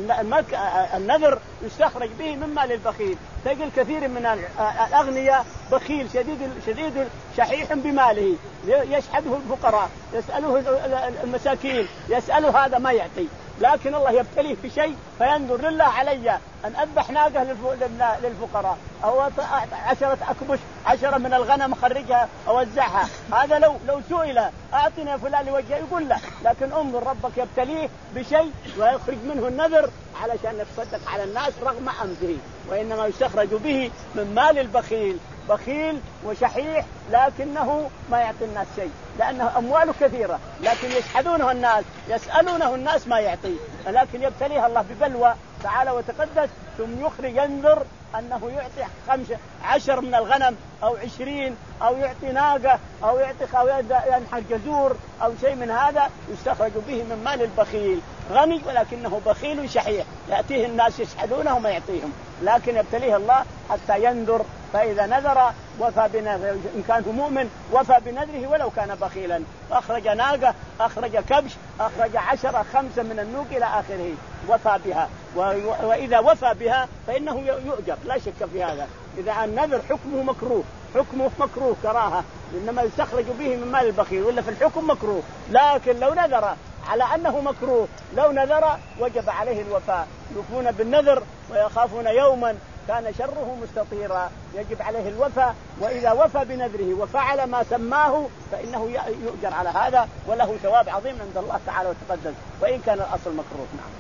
Speaker 2: النذر يستخرج به من مال البخيل. تجد كثير من الأغنياء بخيل شديد شديد شحيح بماله، يشحده الفقراء، يسأله المساكين، يسأله هذا ما يعطي. لكن الله يبتليه بشيء فينظر لله علي أن أذبح ناقة للفقراء أو عشرة أكبش عشرة من الغنم خرجها أوزعها. هذا لو لو سئل أعطني فلان لوجهه يقول لا، لكن انظر ربك يبتليه بشيء ويخرج منه النذر علشان يتصدق على الناس رغم أنفه. وإنما يستخرج به من مال البخيل، بخيل وشحيح لكنه ما يعطي الناس شيء، لأنه أمواله كثيرة لكن يشحدونه الناس، يسألونه الناس ما يعطي. لكن يبتليها الله ببلوى تعالى وتقدس، ثم يخرج ينذر أنه يعطي خمسة عشر من الغنم أو عشرين أو يعطي ناقة أو يعطي أو ينحر جزور أو شيء من هذا، يستخرج به من مال البخيل. غني ولكنه بخيل شحيح، يأتيه الناس يشحدونه وما يعطيهم، لكن يبتليه الله حتى ينذر. فإذا نذر وفى بنذره، إن كان مؤمن وفى بنذره ولو كان بخيلا. أخرج ناقة، أخرج كبش، أخرج عشرة خمسة من النوق إلى آخره وفى بها. وإذا وفى بها فإنه يؤجر لا شك في هذا. إذا النذر حكمه مكروه، حكمه مكروه كراهة، إنما يستخرج به من مال البخيل، ولا في الحكم مكروه. لكن لو نذر على أنه مكروه، لو نذر وجب عليه الوفاء. يوفون بالنذر ويخافون يوما كان شره مستطيرا، يجب عليه الوفاء. وإذا وفى بنذره وفعل ما سماه فإنه يؤجر على هذا وله ثواب عظيم عند الله تعالى وتقدس، وإن كان الأصل مكروه. نعم.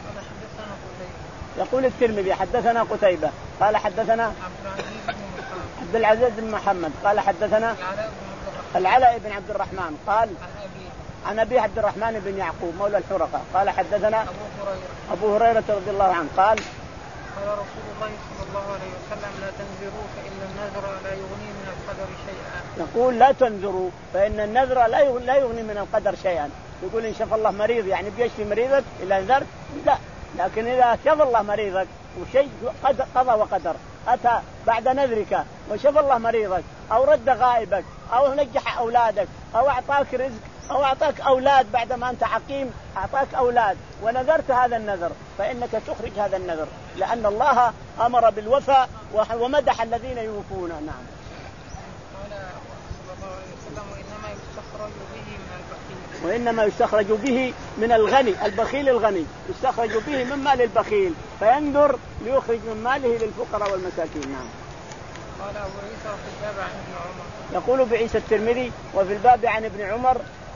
Speaker 2: يقول الترمذي حدثنا قتيبة قال حدثنا عبد العزيز بن محمد قال حدثنا العلاء بن عبد الرحمن قال عن أبي عبد الرحمن بن يعقوب مولى الحرقة قال حدثنا أبو هريرة رضي الله عنه قال
Speaker 1: قال رسول الله صلى الله عليه وسلم لا تنذروا فإن النذر لا يغني من القدر شيئا.
Speaker 2: يقول لا تنذروا فإن النذر لا يغني من القدر شيئا. يقول إن شاف الله مريض يعني بيشفي مريضك إلا نذرت؟ لا. لكن إذا شاف الله مريضك وشيء قضى وقدر أتى بعد نذرك وشاف الله مريضك أو رد غائبك أو نجح أولادك أو أعطاك رزق أو أعطاك أولاد بعد ما أنت عقيم أعطاك أولاد ونذرت هذا النذر، فإنك تخرج هذا النذر، لأن الله أمر بالوفاء ومدح الذين يوفون. نعم.
Speaker 1: قال صلى الله عليه وسلم وإنما يستخرج به من البخيل،
Speaker 2: وإنما يستخرج به من الغني، البخيل الغني يستخرج به من مال البخيل، فينذر ليخرج من ماله للفقراء والمساكين. نعم.
Speaker 1: قال أبو عيسى وفي الباب عن ابن عمر.
Speaker 2: يقول بعيسى الترمذي وفي الباب عن ابن عمر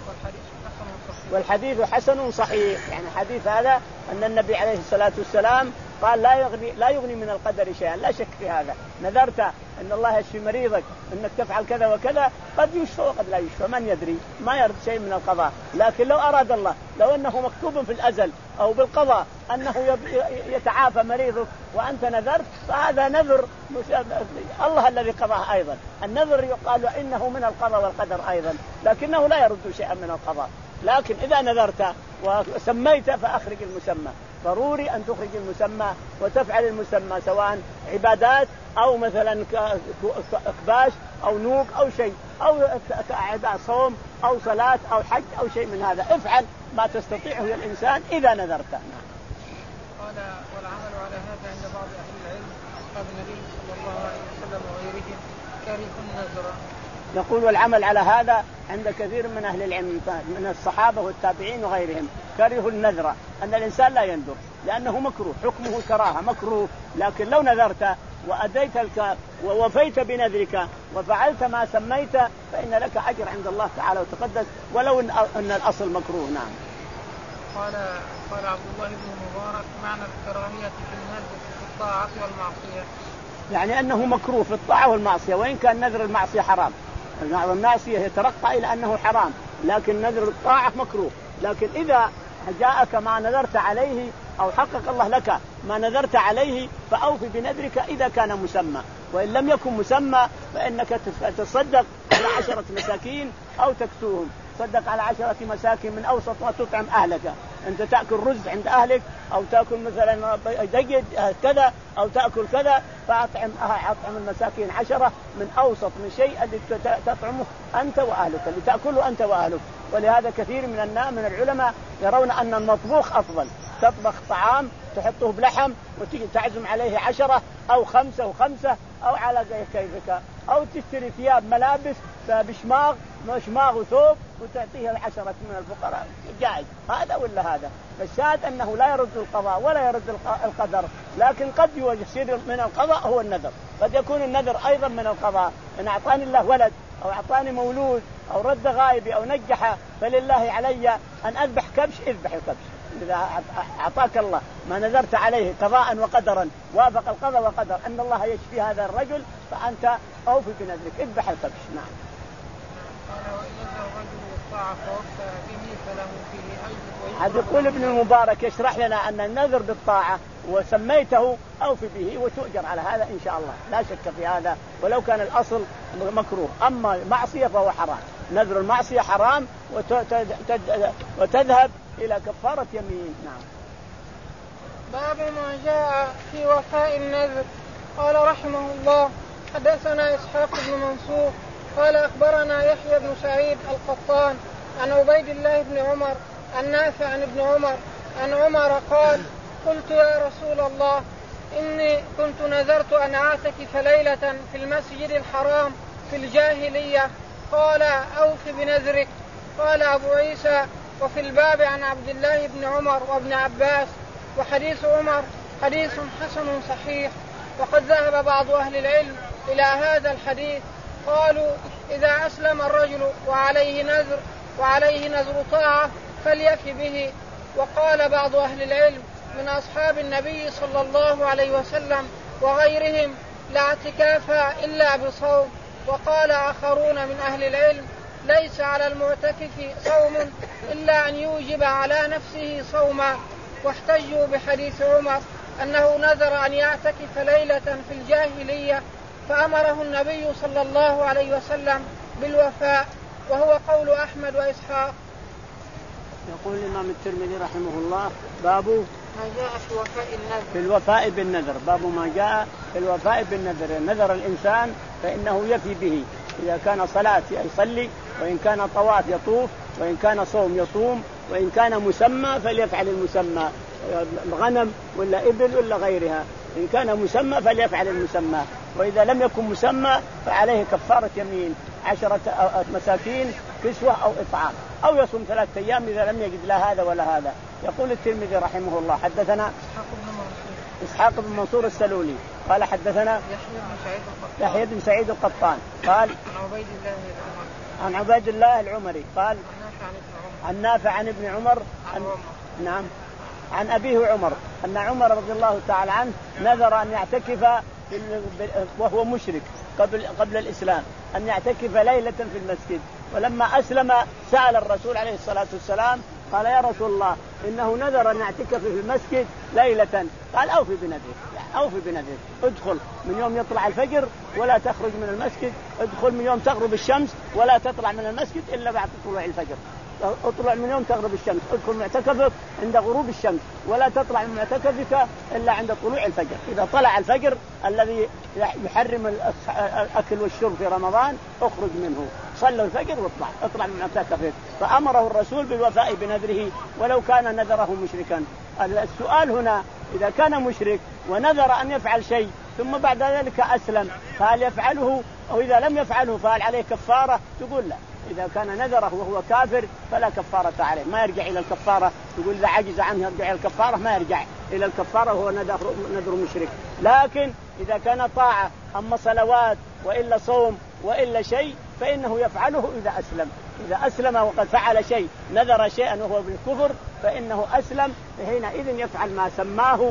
Speaker 2: والحديث حسن صحيح. يعني حديث هذا أن النبي عليه الصلاة والسلام قال لا يغني لا يغني من القدر شيئا، لا شك في هذا. نذرت أن الله يشفي مريضك أنك تفعل كذا وكذا، قد يشفى وقد لا يشفى، من يدري، ما يرد شيء من القضاء. لكن لو أراد الله، لو أنه مكتوب في الأزل أو بالقضاء أنه يتعافى مريضك وأنت نذرت، فهذا نذر الله الذي قضاه أيضا. النذر يقال إنه من القضاء والقدر أيضا، لكنه لا يرد شيئا من القضاء. لكن إذا نذرت وسميت فأخرج المسمى، ضروري أن تخرج المسمى وتفعل المسمى، سواء عبادات أو مثلا كباش أو نوك أو شيء، أو كعبادة صوم أو صلاة أو حج أو شيء من هذا. افعل ما تستطيعه الإنسان إذا نذرت.
Speaker 1: قال والعمل على هذا عند بعض أهل العلم قال النبي صلى الله عليه وسلم وغيرهم كره النذر.
Speaker 2: يقول والعمل على هذا عند كثير من أهل العلم من الصحابة والتابعين وغيرهم كره النذر، أن الإنسان لا ينذر لأنه مكروه، حكمه الكراهة مكروه. لكن لو نذرت وأديت الك ووفيت بنذرك وفعلت ما سميت فإن لك أجر عند الله تعالى وتقدس، ولو أن الأصل مكروه. نعم.
Speaker 1: قال قال عبد الله بن مبارك معنى الكراهية في النذر في الطاعة والمعصية،
Speaker 2: يعني أنه مكروه في الطاعة والمعصية، وإن كان نذر المعصية حرام. المعصية يترقى إلى أنه حرام، لكن نذر الطاعة مكروه. لكن إذا جاءك ما نذرت عليه أو حقق الله لك ما نذرت عليه فأوفي بنذرك إذا كان مسمى، وإن لم يكن مسمى فإنك تصدق على عشرة مساكين أو تكسوهم. تصدق على عشرة مساكين من أوسط ما تطعم أهلك. أنت تأكل رز عند أهلك أو تأكل مثلا دجاج كذا أو تأكل كذا، فأطعم أطعم المساكين عشرة من أوسط من شيء الذي تطعمه أنت وأهلك، اللي تأكله أنت وأهلك. ولهذا كثير من الناس من العلماء يرون أن المطبوخ أفضل. تطبخ طعام تحطه بلحم وتيجي تعزم عليه عشرة أو خمسة وخمسة أو على كيفك، أو تشتري ثياب ملابس بشماغ مشماغ وثوب وتعطيه العشرة من الفقراء، جائز هذا ولا هذا. فالشاهد أنه لا يرد القضاء ولا يرد القدر، لكن قد يصير من القضاء هو النذر، قد يكون النذر أيضا من القضاء. إن أعطاني الله ولد أو أعطاني مولود أو رد غائبي أو نجح فلله علي أن أذبح كبش، اذبح الكبش. إذا أعطاك الله ما نذرت عليه قضاء وقدرا وافق القضاء وقدر أن الله يشفي هذا الرجل فأنت أوفي بنذرك، اذبح الكبش. نعم. هذا يقول ابن المبارك يشرح لنا أن النذر بالطاعة وسميته أوفي به وتؤجر على هذا إن شاء الله، لا شك في هذا، ولو كان الأصل مكروه. أما معصية فهو حرام، نذر المعصية حرام وتذهب إلى كفارة يمين. نعم.
Speaker 1: باب ما جاء في وفاء النذر. قال رحمه الله حدثنا إسحاق بن منصور قال أخبرنا يحيى بن سعيد القطان عن عبيد الله بن عمر النافع عن ابن عمر عن عمر قال قلت يا رسول الله إني كنت نذرت أن أعتكف ليلة في المسجد الحرام في الجاهلية، قال أوف بنذرك. قال أبو عيسى وفي الباب عن عبد الله بن عمر وابن عباس، وحديث عمر حديث حسن صحيح. وقد ذهب بعض أهل العلم إلى هذا الحديث، قالوا إذا أسلم الرجل وعليه نذر وعليه نذر طاعة فليفي به. وقال بعض أهل العلم من أصحاب النبي صلى الله عليه وسلم وغيرهم لا اعتكاف إلا بصوم. وقال آخرون من أهل العلم ليس على المعتكف صوم إلا أن يوجب على نفسه صوما. واحتجوا بحديث عمر أنه نذر أن يعتكف ليلة في الجاهلية فأمره النبي صلى الله عليه وسلم بالوفاء، وهو قول أحمد وإسحاق.
Speaker 2: يقول الإمام الترمذي رحمه الله باب
Speaker 1: ما جاء في وفاء النذر،
Speaker 2: في الوفاء بالنذر. باب ما جاء في الوفاء بالنذر. نذر الإنسان فإنه يفي به، إذا كان صلاة يصلي، وإن كان طواف يطوف، وإن كان صوم يصوم، وإن كان مسمى فليفعل المسمى، الغنم ولا إبل ولا غيرها. إن كان مسمى فليفعل المسمى، وإذا لم يكن مسمى فعليه كفارة يمين، عشرة مساكين كسوة أو إطعام، أو يصوم ثلاثة أيام إذا لم يجد لا هذا ولا هذا. يقول الترمذي رحمه الله حدثنا إسحاق بن منصور السلولي قال حدثنا يحيى بن سعيد القطان قال عن عبيد الله العمري قال عن نافع عن ابن عمر عن نعم عن أبيه عمر أن عمر رضي الله تعالى عنه نذر أن يعتكف وهو مشرك قبل قبل الإسلام، أن يعتكف ليلة في المسجد، ولما أسلم سأل الرسول عليه الصلاة والسلام قال يا رسول الله إنه نذر أن يعتكف في المسجد ليلة، قال أوفي بنذرك، أوفي بنذرك، ادخل من يوم يطلع الفجر ولا تخرج من المسجد، ادخل من يوم تغرب الشمس ولا تطلع من المسجد إلا بعد طلوع الفجر، اطلع من يوم تغرب الشمس، ادخل معتكفك عند غروب الشمس ولا تطلع من معتكفك إلا عند طلوع الفجر. إذا طلع الفجر الذي يحرم الأكل والشرب في رمضان اخرج منه، صلوا الفجر واطلع اطلع من معتكفك. فأمره الرسول بالوفاء بنذره ولو كان نذره مشركا. السؤال هنا إذا كان مشرك ونذر أن يفعل شيء ثم بعد ذلك أسلم فهل يفعله، أو إذا لم يفعله فهل عليه كفارة؟ تقول لا، إذا كان نذره وهو كافر فلا كفارة عليه، ما يرجع إلى الكفارة. يقول إذا عجز عنه يرجع إلى الكفارة، ما يرجع إلى الكفارة وهو نذر مشرك. لكن إذا كان طاعة أما صلوات وإلا صوم وإلا شيء فإنه يفعله إذا أسلم. إذا أسلم وقد فعل شيء نذر شيئا وهو بالكفر فإنه أسلم، حينئذ يفعل ما سماه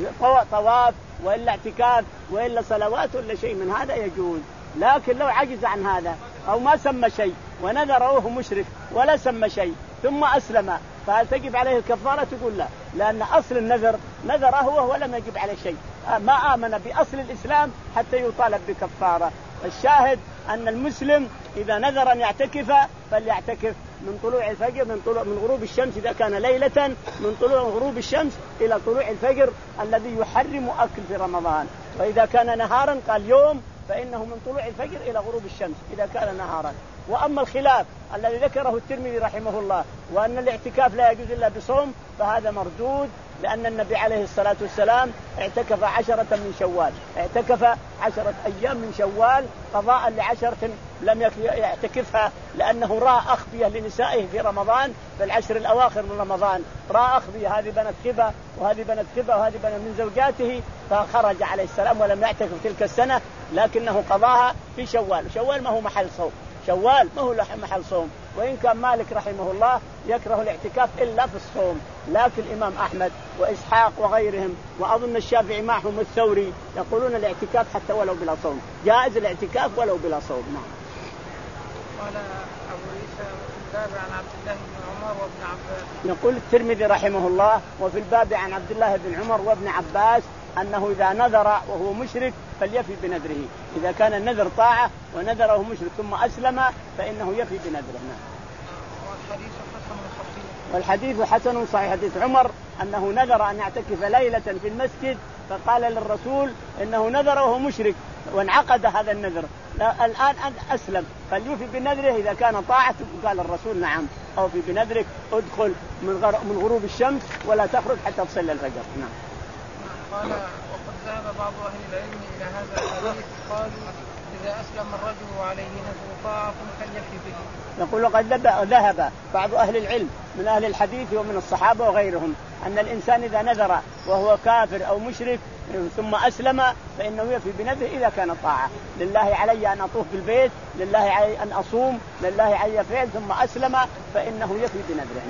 Speaker 2: طواف وإلا اعتكاف وإلا صلوات وإلا شيء من هذا يجوز. لكن لو عجز عن هذا أو ما سمى شيء ونذر وهو مشرك ولا سمى شيء ثم أسلم فهل تجب عليه الكفارة؟ تقول لا، لأن أصل النذر نذره وهو لم يجب عليه شيء، ما آمن بأصل الإسلام حتى يطالب بكفارة. الشاهد أن المسلم إذا نذر أن يعتكف فليعتكف من طلوع الفجر من طلوع من غروب الشمس إذا كان ليلة، من طلوع غروب الشمس إلى طلوع الفجر الذي يحرم أكل في رمضان. وإذا كان نهارا قال يوم فإنه من طلوع الفجر إلى غروب الشمس إذا كان نهارا. وأما الخلاف الذي ذكره الترمذي رحمه الله وأن الاعتكاف لا يجوز إلا بصوم فهذا مردود، لأن النبي عليه الصلاة والسلام اعتكف عشرة من شوال، اعتكف عشرة أيام من شوال قضاء لعشرة لم يعتكفها، لأنه رأى أخبية لنسائه في رمضان في العشر الأواخر من رمضان، رأى أخبية هذه بنت خبة وهذه بنت خبة وهذه بنت من زوجاته، فخرج عليه السلام ولم يعتكف تلك السنة، لكنه قضاها في شوال. شوال ما هو محل صوم، شوال ما هو محل صوم. وإن كان مالك رحمه الله يكره الاعتكاف إلا في الصوم، لكن الإمام أحمد وإسحاق وغيرهم وأظن الشافعي معهم الثوري يقولون الاعتكاف حتى ولو بلا صوم، جائز الاعتكاف ولو بلا صوم. نعم.
Speaker 1: قال أبو عيسى في الباب عن عبد الله بن عمر وابن عباس.
Speaker 2: يقول الترمذي رحمه الله وفي الباب عن عبد الله بن عمر وابن عباس أنه إذا نذر وهو مشرك فليفي بنذره، إذا كان النذر طاعة ونذره مشرك ثم أسلم فإنه يفي بنذره.
Speaker 1: والحديث حسن صحيح.
Speaker 2: والحديث حسن صحيح، حديث عمر أنه نذر أن يعتكف ليلة في المسجد فقال للرسول إنه نذر وهو مشرك وانعقد هذا النذر، الآن أسلم فليفي بنذره إذا كان طاعة. قال الرسول نعم أوفي بنذرك، ادخل من غروب الشمس ولا تخرج حتى تصلي الفجر. نعم.
Speaker 1: قال وقد ذهب بعض أهل العلم إلى هذا الحديث قالوا إذا أسلم الرجل وعليه نذر طاعة فليفي به.
Speaker 2: يقول وقد ذهب بعض أهل العلم من أهل الحديث ومن الصحابة وغيرهم أن الإنسان إذا نذر وهو كافر أو مشرك ثم أسلم فإنه يفي بنذره إذا كان طاعة. لله علي أن أطوف بالبيت، لله علي أن أصوم، لله علي فعل، ثم أسلم فإنه يفي بنذره.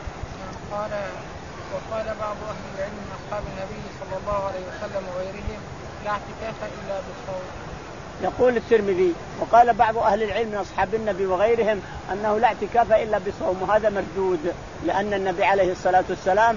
Speaker 1: قال وقال بعض أهل العلم من أصحاب النبي صلى الله عليه وسلم وغيرهم لا اعتكاف إلا بالصوم.
Speaker 2: يقول الترمذي وقال بعض أهل العلم من أصحاب النبي وغيرهم أنه لا اعتكاف إلا بصوم، وهذا مردود، لأن النبي عليه الصلاة والسلام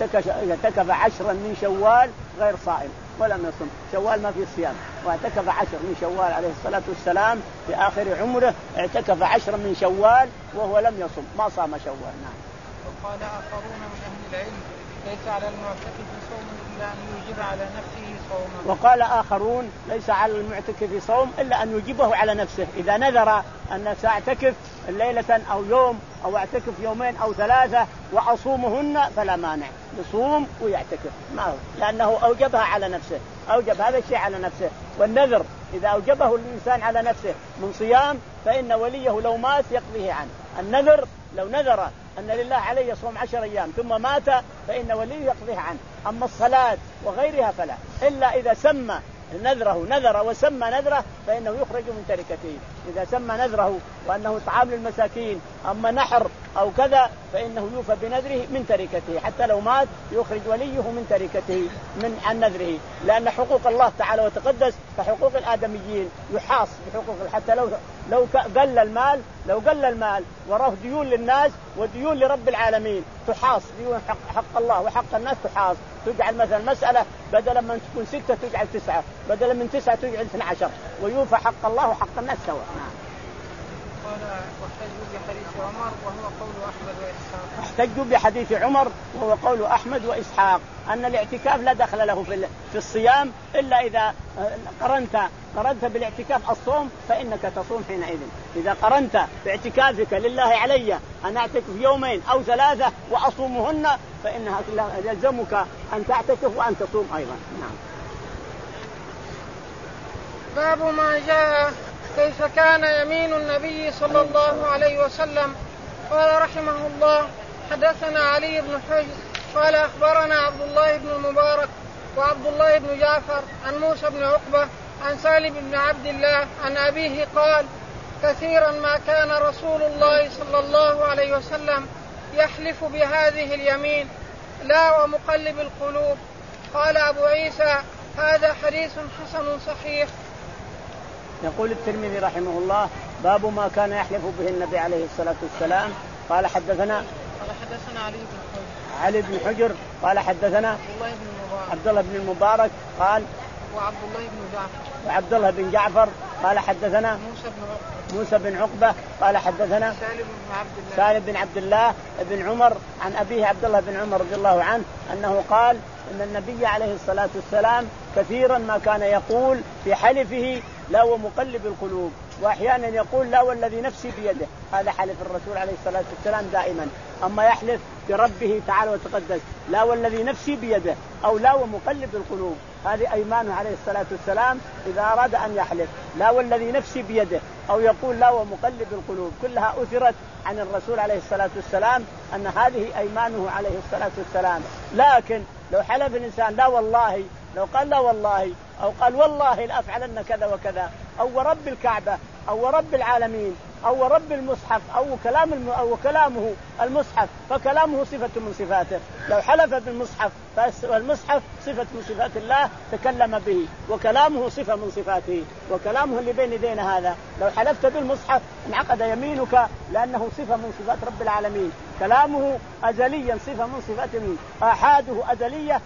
Speaker 2: اعتكف عشرا من شوال غير صائم ولم يصم، شوال ما في صيام، واعتكف عشر من شوال عليه الصلاة والسلام في آخر عمره، اعتكف عشرا من شوال وهو لم يصم ما صام شوال. نعم.
Speaker 1: وقال آخرون من أهل العلم ليس على المعتكف صوم إلا أن يوجب على نفسه صوما.
Speaker 2: وقال آخرون ليس على المعتكف صوم إلا أن يجيبه على نفسه، إذا نذر أن سأعتكف ليلة أو يوم أو أعتكف يومين أو ثلاثة وأصومهن فلا مانع، يصوم ويعتكف ما هو، لأنه أوجبها على نفسه، أوجب هذا الشيء على نفسه. والنذر إذا أوجبه الإنسان على نفسه من صيام فإن وليه لو مات يقضيه عنه. النذر لو نذر أن لله عليه صوم عشر أيام ثم مات فإن وليه يقضيه عنه. أما الصلاة وغيرها فلا، إلا إذا سمى نذره نذر وسمى نذره فإنه يخرج من تركته. إذا سمى نذره وأنه طعام للمساكين أما نحر أو كذا فإنه يوفى بنذره من تركته، حتى لو مات يخرج وليه من تركته من عن نذره، لأن حقوق الله تعالى وتقدس كحقوق الآدميين يحاص بحقوق، حتى لو لو قل المال لو قل المال وراه ديون للناس وديون لرب العالمين تحاص، ديون حق, حق الله وحق الناس تحاص، تجعل مثلا مسألة بدل من تكون ستة تجعل تسعة، بدل من تسعة تجعل اثنى عشر، ويوفى حق الله وحق الناس سواء.
Speaker 1: قال واحتجوا بحديث عمر وهو قول أحمد وإسحاق.
Speaker 2: احتجوا بحديث عمر وهو قول أحمد وإسحاق أن الاعتكاف لا دخل له في في الصيام إلا إذا قرنت قرنت بالاعتكاف الصوم فإنك تصوم حينئذ. إذا قرنت باعتكافك لله علي أن أعتكف يومين أو ثلاثة وأصومهن فإنها يلزمك أن تعتكف وأن تصوم أيضا. نعم.
Speaker 1: باب ما جاء كيف كان يمين النبي صلى الله عليه وسلم. قال رحمه الله حدثنا علي بن حجر قال أخبرنا عبد الله بن المبارك وعبد الله بن جعفر عن موسى بن عقبة عن سالم بن عبد الله عن أبيه قال كثيرا ما كان رسول الله صلى الله عليه وسلم يحلف بهذه اليمين لا ومقلب القلوب. قال أبو عيسى هذا حديث حسن صحيح.
Speaker 2: يقول الترمذي رحمه الله باب ما كان يحلف به النبي عليه الصلاة والسلام. قال حدثنا
Speaker 1: قال حدثنا علي بن حجر
Speaker 2: علي بن حجر قال حدثنا
Speaker 1: عبد الله بن المبارك
Speaker 2: عبد الله بن المبارك قال
Speaker 1: وعبد الله بن جعفر
Speaker 2: وعبد الله بن جعفر قال حدثنا
Speaker 1: موسى بن عقبة
Speaker 2: موسى بن عقبة قال حدثنا
Speaker 1: سالم بن عبد الله
Speaker 2: سالم بن عبد الله بن عمر عن أبيه عبد الله بن عمر رضي الله عنه أنه قال إن النبي عليه الصلاة والسلام كثيرا ما كان يقول في حلفه لا ومقلب القلوب، وأحيانا يقول لا والذي نفسي بيده، هذا حلف الرسول عليه الصلاة والسلام دائما. أما يحلف بربه تعالى وتقدس لا والذي نفسي بيده أو لا ومقلب القلوب، هذه أيمانه عليه الصلاة والسلام إذا أراد أن يحلف لا والذي نفسي بيده أو يقول لا ومقلب القلوب، كلها أثرت عن الرسول عليه الصلاة والسلام أن هذه أيمانه عليه الصلاة والسلام. لكن لو حلف الإنسان لا والله، لو قال لا والله أو قال والله لأفعلن كذا وكذا أو ورب الكعبة أو ورب العالمين أو ورب المصحف أو كلام الم... أو كلامه المصحف فكلامه صفة من صفاته. لو حلف بالمصحف فالمصحف صفة من صفات الله تكلم به، وكلامه صفة من صفاته، وكلامه اللي بين يدينا هذا لو حلفت بالمصحف انعقد يمينك لأنه صفة من صفات رب العالمين. كلامه أزليا صفة من صفاته، آحاده أزلية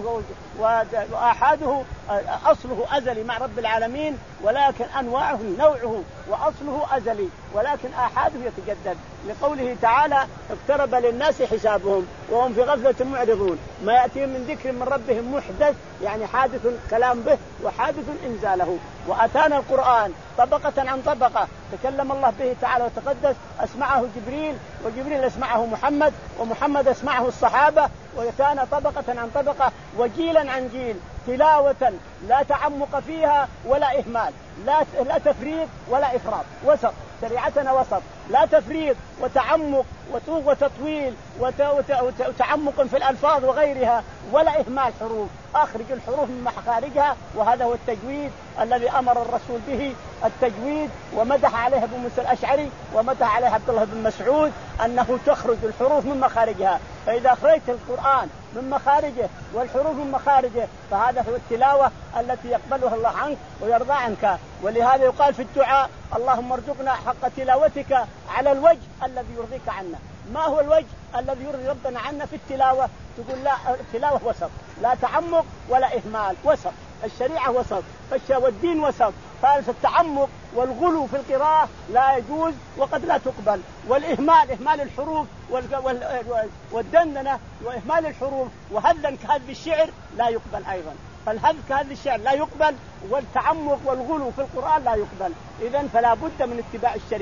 Speaker 2: وآحاده أصله أزلي مع رب العالمين، ولكن أنواعه نوعه وأصله أزلي ولكن آحاده يتجدد. لقوله تعالى اقترب للناس حسابهم وهم في غفلة معرضون، ما يأتيهم من ذكر من ربهم محدث يعني حادث كلام به وحادث إنزاله. وأتانا القرآن طبقة عن طبقة تكلم الله به تعالى وتقدس، أسمعه جبريل وجبريل أسمعه محمد ومحمد أسمعه الصحابة، وكان طبقة عن طبقة وجيلا عن جيل، تلاوة لا تعمق فيها ولا إهمال، لا لا تفريط ولا إفراط، وسط. شريعتنا وسط، لا تفريط وتعمق وتطويل وتعمق في الألفاظ وغيرها ولا إهمال حروف. أخرج الحروف من مخارجها، وهذا هو التجويد الذي أمر الرسول به التجويد، ومدح عليه أبو موسى الأشعري ومدح عليه عبد الله بن مسعود أنه تخرج الحروف من مخارجها. فإذا أخرجت القرآن من مخارجه والحروف من مخارجه فهذا هو التلاوة التي يقبلها الله عنك ويرضى عنك. ولهذا يقال في الدعاء اللهم ارزقنا حق تلاوتك على الوجه الذي يرضيك عنا. ما هو الوجه الذي يرضي ربنا عنا في التلاوة؟ تقول لا، التلاوة وسط، لا تعمق ولا إهمال، وسط. الشريعة وسط والدين وسط، فالتعمق والغلو في القراءة لا يجوز وقد لا تقبل، والإهمال إهمال الحروف والدندنة وإهمال الحروف وهذا كهذا الشعر لا يقبل أيضا. فالهذ كهذا الشعر لا يقبل، والتعمق والغلو في القرآن لا يقبل. إذن فلا بد من اتباع الشريعة.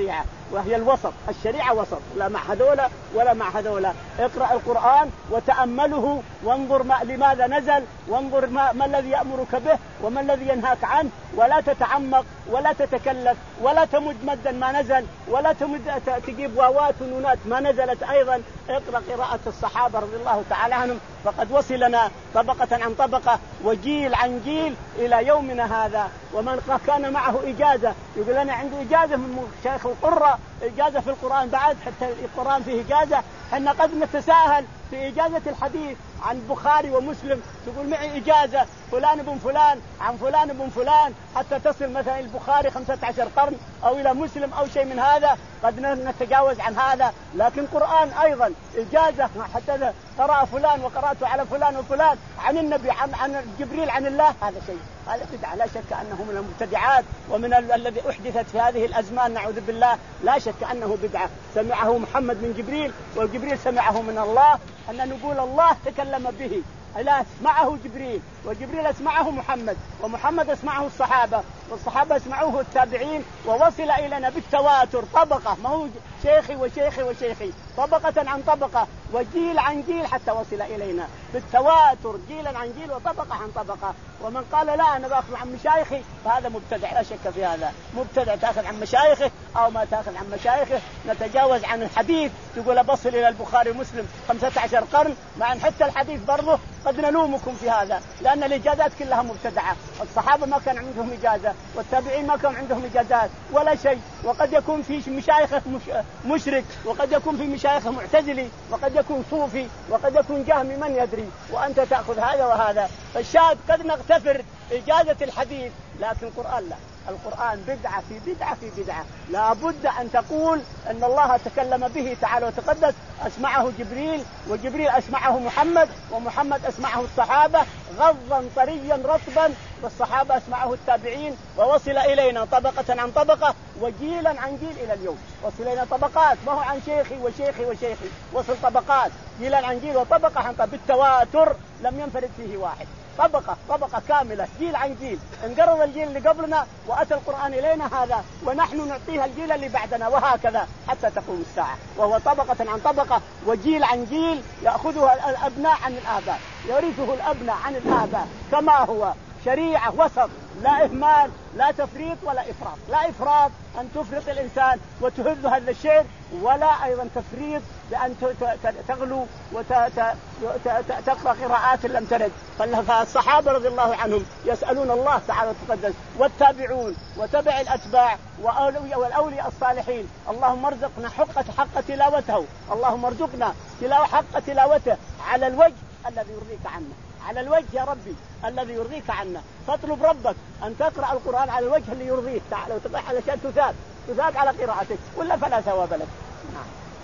Speaker 2: وهي الوسط، الشريعة وسط، لا مع هذولا ولا مع هذولا. اقرأ القرآن وتأمله وانظر ما لماذا نزل، وانظر ما, ما الذي يأمرك به وما الذي ينهاك عنه، ولا تتعمق ولا تتكلف ولا تمد مدا ما نزل، ولا تمد تجيب واوات ونونات ما نزلت أيضا. اقرأ قراءة الصحابة رضي الله تعالى عنهم، فقد وصلنا طبقة عن طبقة وجيل عن جيل إلى يومنا هذا. ومن كان معه إجازة يقول أنا عندي إجازة من شيخ القرة، إجازة في القرآن بعد، حتى القرآن فيه إجازة. حنا قد نتساهل في إجازة الحديث عن البخاري ومسلم، تقول معي إجازة فلان بن فلان عن فلان بن فلان، حتى تصل مثلا البخاري خمسة عشر قرن أو إلى مسلم أو شيء من هذا، قد نتجاوز عن هذا. لكن قرآن أيضا إجازة، حتى قرأ فلان وقرأت على فلان وفلان عن النبي عن, عن جبريل عن الله، هذا شيء، هذا بدعة لا شك أنه من المبتدعات ومن الذي أحدثت في هذه الأزمان نعوذ بالله، لا شك أنه بدعة. سمعه محمد من جبريل وجبريل سمعه من الله، أن نقول الله تكلم به، لا اسمعه جبريل وجبريل اسمعه محمد ومحمد اسمعه الصحابة والصحابة اسمعوه التابعين، ووصل إلينا بالتواتر طبقة، ما هو شيخي وشيخي وشيخي، طبقة عن طبقة وجيل عن جيل حتى وصل إلينا بالتواتر جيلا عن جيل وطبقة عن طبقة. ومن قال لا أنا بأخذ عن مشايخي فهذا مبتدع، لا شك في هذا، مبتدع. تأخذ عن مشايخه أو ما تأخذ عن مشايخه، نتجاوز عن الحديث، تقول بصل إلى البخاري ومسلم خمسة عشر قرن، مع أن حتى الحديث برضه قد نلومكم في هذا، لأن الإجازات كلها مبتدعة. الصحابة ما كان عندهم إجازة، والتابعين ما كان عندهم إجازات ولا شيء، وقد يكون في مشايخه مشرك، وقد يكون في مشايخه معتزلي، وقد يكون صوفي، وقد يكون جهمي، من يدري، وأنت تأخذ هذا وهذا. فالشاهد قد نغتفر إجازة الحديث، لكن القرآن لا، القرآن بدعة في بدعة في بدعة. لا بد أن تقول أن الله تكلم به تعالى وتقدس، أسمعه جبريل وجبريل أسمعه محمد ومحمد أسمعه الصحابة غضا طريا رطبا، والصحابة أسمعه التابعين، ووصل إلينا طبقة عن طبقة وجيلا عن جيل إلى اليوم. وصل إلينا طبقات، ما هو عن شيخي وشيخي وشيخي، وصل طبقات جيلا عن جيل وطبقة عن طبقة بالتواتر، لم ينفرد فيه واحد، طبقة طبقة كاملة جيل عن جيل. انقرض الجيل اللي قبلنا وأتى القرآن إلينا هذا، ونحن نعطيها الجيل اللي بعدنا، وهكذا حتى تقوم الساعة. وهو طبقة عن طبقة وجيل عن جيل، يأخذها الأبناء عن الآباء، يورثه الأبناء عن الآباء، كما هو شريعة وسط، لا إهمال لا تفريط ولا إفراط. لا إفراط أن تفرط الإنسان وتهز هذا الشعر، ولا أيضا تفريط بأن تغلو وتقرأ قراءات لم ترد. فالصحابة رضي الله عنهم يسألون الله تعالى وتقدس، والتابعون وتبع الأتباع والأولياء الصالحين، اللهم ارزقنا حق حق تلاوته، اللهم ارزقنا تلاوة حق تلاوته على الوجه الذي يرضيك عنه، على الوجه يا ربي الذي يرضيك عنا. فاطلب ربك أن تقرأ القرآن على الوجه اللي يرضيك تعالى وتقرأ علشان تثاب تثاب على قراءتك، ولا فلا ثواب لك. نعم.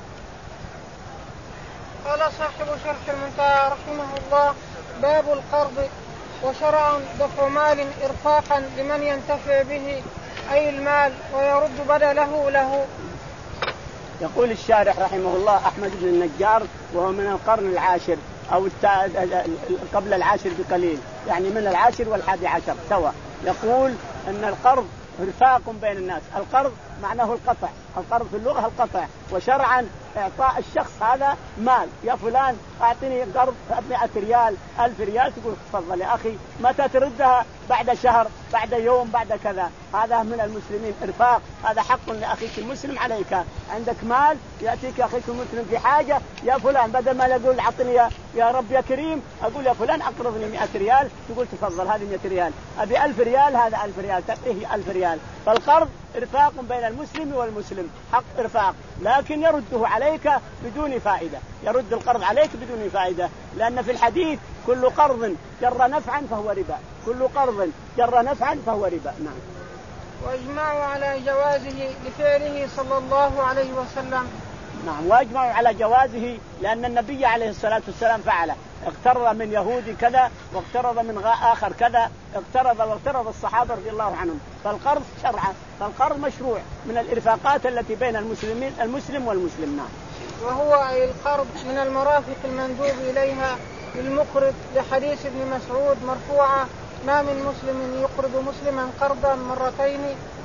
Speaker 1: قال صاحب شرح المنتهى رحمه الله: باب القرض. وشرعا دفع مال إرفاقا لمن ينتفع به، أي المال، ويرد بدله له.
Speaker 2: يقول الشارح رحمه الله أحمد بن النجار، وهو من القرن العاشر أو قبل العاشر بقليل، يعني من العاشر والحادي عشر سوا. يقول أن القرض رفاق بين الناس. القرض معناه القطع، القرض في اللغة القطع، وشرعا إعطاء الشخص هذا مال، يا فلان أعطني قرض مئة ريال ألف ريال، تقول تفضل يا أخي، متى تردها؟ بعد شهر، بعد يوم، بعد كذا. هذا من المسلمين إرفاق، هذا حق لأخيك المسلم عليك. عندك مال يأتيك أخيك المسلم في حاجة، يا فلان، بدل ما أقول أعطني يا رب يا كريم، أقول يا فلان أقرضني مئة ريال، تقول تفضل هذه مئة ريال، أبي ألف ريال، هذا ألف ريال، تعطيه ألف ريال. فالقرض إرفاق بين المسلم والمسلم، حق إرفاق، لكن يرده عليك بدون فائدة، يرد القرض عليك بدون فائدة، لأن في الحديث كل قرض جر نفعا فهو ربا، كل قرض جر نفعا فهو ربا. نعم.
Speaker 1: وإجماع على جوازه لفعله صلى الله عليه وسلم.
Speaker 2: نعم، واجمعوا على جوازه لأن النبي عليه الصلاة والسلام فعله، اقترض من يهودي كذا واقترض من آخر كذا، اقترض واقترض الصحابة رضي الله عنهم. فالقرض شرعا، فالقرض مشروع من الإرفاقات التي بين المسلمين المسلم والمسلم. نعم.
Speaker 1: وهو أي القرض من المرافق المندوب إليها للمقرض، لحديث ابن مسعود مرفوعة: ما من مسلم يقرض مسلما قرضا مرتين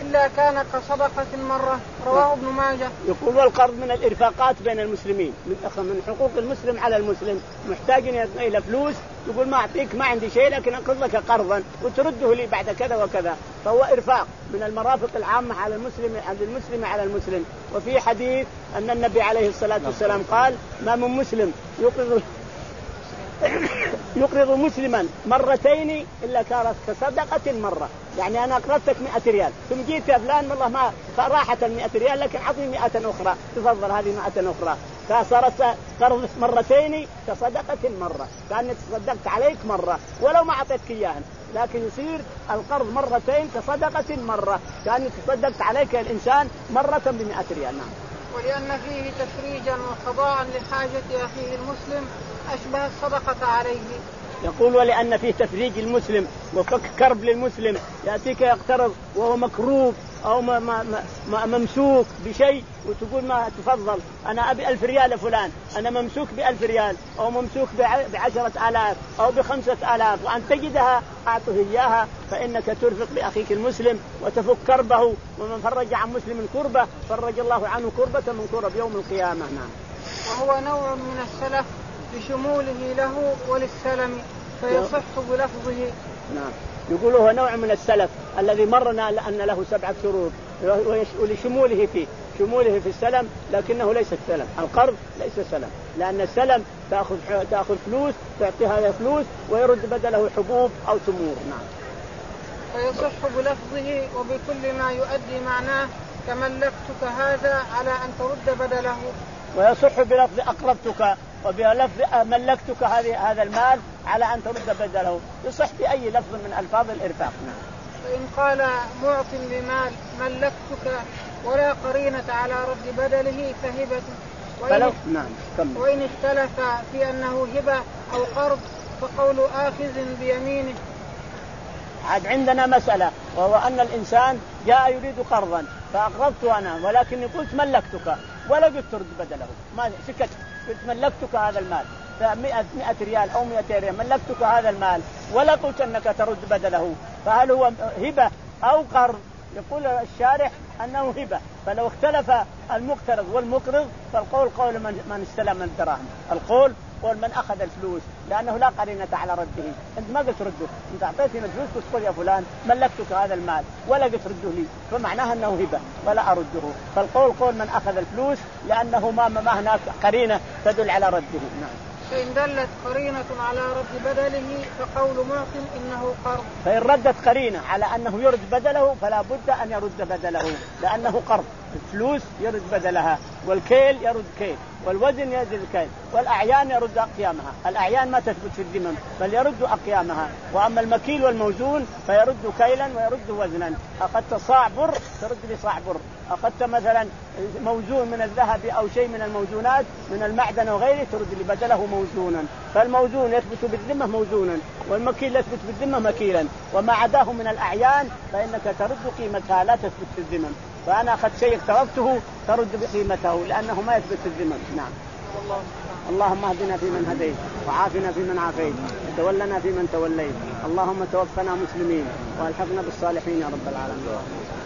Speaker 1: إلا كان كصدقة مرة. رواه ابن ماجه.
Speaker 2: يقول والقرض من الإرفاقات بين المسلمين، من حقوق المسلم على المسلم، محتاج إلى فلوس يقول ما أعطيك ما عندي شيء لكن أقرض لك قرضا وترده لي بعد كذا وكذا، فهو إرفاق من المرافق العامة على المسلم على المسلم على المسلم. وفي حديث أن النبي عليه الصلاة والسلام قال ما من مسلم يقرض يقرض مسلما مرتين إلا كانت كصدقة مرة. يعني أنا أقرضتك مئة ريال ثم جيت يا فلان والله ما راحت المئة ريال لكن أعطني مئة أخرى تفضل هذه مئة أخرى، فصارت قرض مرتين كصدقة مرة، كأنك تصدقت عليك مرة ولو ما أعطيتك إياها، لكن يصير القرض مرتين كصدقة مرة، كأنك تصدقت عليك الإنسان مرة بمئة ريال. نعم.
Speaker 1: ولأن فيه تفريجا وقضاء لحاجة أخيه المسلم أشبه الصدقة عليه.
Speaker 2: يقول ولأن فيه تفريج المسلم وفك كرب للمسلم، يأتيك يقترض وهو مكروب أو ما ما ما ممسوك بشيء وتقول ما تفضل أنا أبي ألف ريال فلان، أنا ممسوك بألف ريال أو ممسوك بعشرة آلاف أو بخمسة آلاف وأن تجدها أعطه إياها، فإنك ترفق بأخيك المسلم وتفك كربه، ومن فرج عن مسلم كربة فرج الله عنه كربة من كرب يوم القيامة. نعم.
Speaker 1: وهو نوع من السلف بشموله له وللسلم فيصح بلفظه.
Speaker 2: نعم. يقول هو نوع من السلف الذي مرنا أن له سبعة شروط ولشموله فيه شموله في السلم، لكنه ليس السلم. القرض ليس سلم، لأن السلم تأخذ تأخذ فلوس تعطيها فلوس ويرد بدله حبوب أو تمور. نعم.
Speaker 1: فيصح بلفظه وبكل ما يؤدي معناه كملكتك هذا على أن ترد بدله.
Speaker 2: ويصح بلفظ أقرضتك وبلفظ ملكتك هذه هذا المال على أن ترد بدله، يصح بأي لفظ من ألفاظ الإرفاق.
Speaker 1: فإن قال معط بمال ملكتك ولا قرينة على رد بدله فهبة. وإن,
Speaker 2: نعم.
Speaker 1: وإن اختلف في أنه هبة أو قرض فقول آخذ بيمينه.
Speaker 2: عاد عندنا مسألة وهو أن الإنسان جاء يريد قرضا فأقرضت أنا ولكني قلت ملكتك ولا قلت ترد بدله، ما سكت قلت ملكتك هذا المال فمئة مئة ريال أو مئة ريال ملكتك هذا المال ولا قلت أنك ترد بدله، فهل هو هبة أو قرض؟ يقول الشارح أنه هبة. فلو اختلف المقترض والمقرض فالقول قول من, من استلم الدراهم، القول قول من أخذ الفلوس، لأنه لا قرينة على رده. أنت ما قلت رده، أنت أعطيتني الفلوس قلت قل يا فلان ملكتك هذا المال ولا قلت رده لي، فمعناها أنه هبة ولا أرده. فالقول قول من أخذ الفلوس لأنه ما ما هناك قرينة تدل على رده. نعم.
Speaker 1: فإن دلت قرينة على رد بدله فقول معطٍ إنه قرض.
Speaker 2: فإن ردت قرينة على أنه يرد بدله فلا بد أن يرد بدله لأنه قرض، الفلوس يرد بدلها والكيل يرد كيل والوزن يرد الكيل والأعيان يرد أقيامها. الأعيان ما تثبت في الذمم بل يرد أقيامها، وأما المكيل والموزون فيرد كيلا ويرد وزنا. أخذت صاع بر ترد بصاع بر، أخذت مثلا موزون من الذهب أو شيء من الموزونات من المعدن وغيره ترد لبدله موزونا. فالموزون يثبت بالذمة موزونا والمكيل يثبت بالذمة مكيلا، وما عداه من الأعيان فإنك ترد قيمتها لا تثبت في الذمم. فأنا أخذت شيء اقترضته ترد بقيمته لأنه ما يثبت في الذمم. نعم. اللهم اهدنا فيمن هديت وعافنا فيمن عافيت وتولنا فيمن توليت، اللهم توفنا مسلمين والحقنا بالصالحين يا رب العالمين.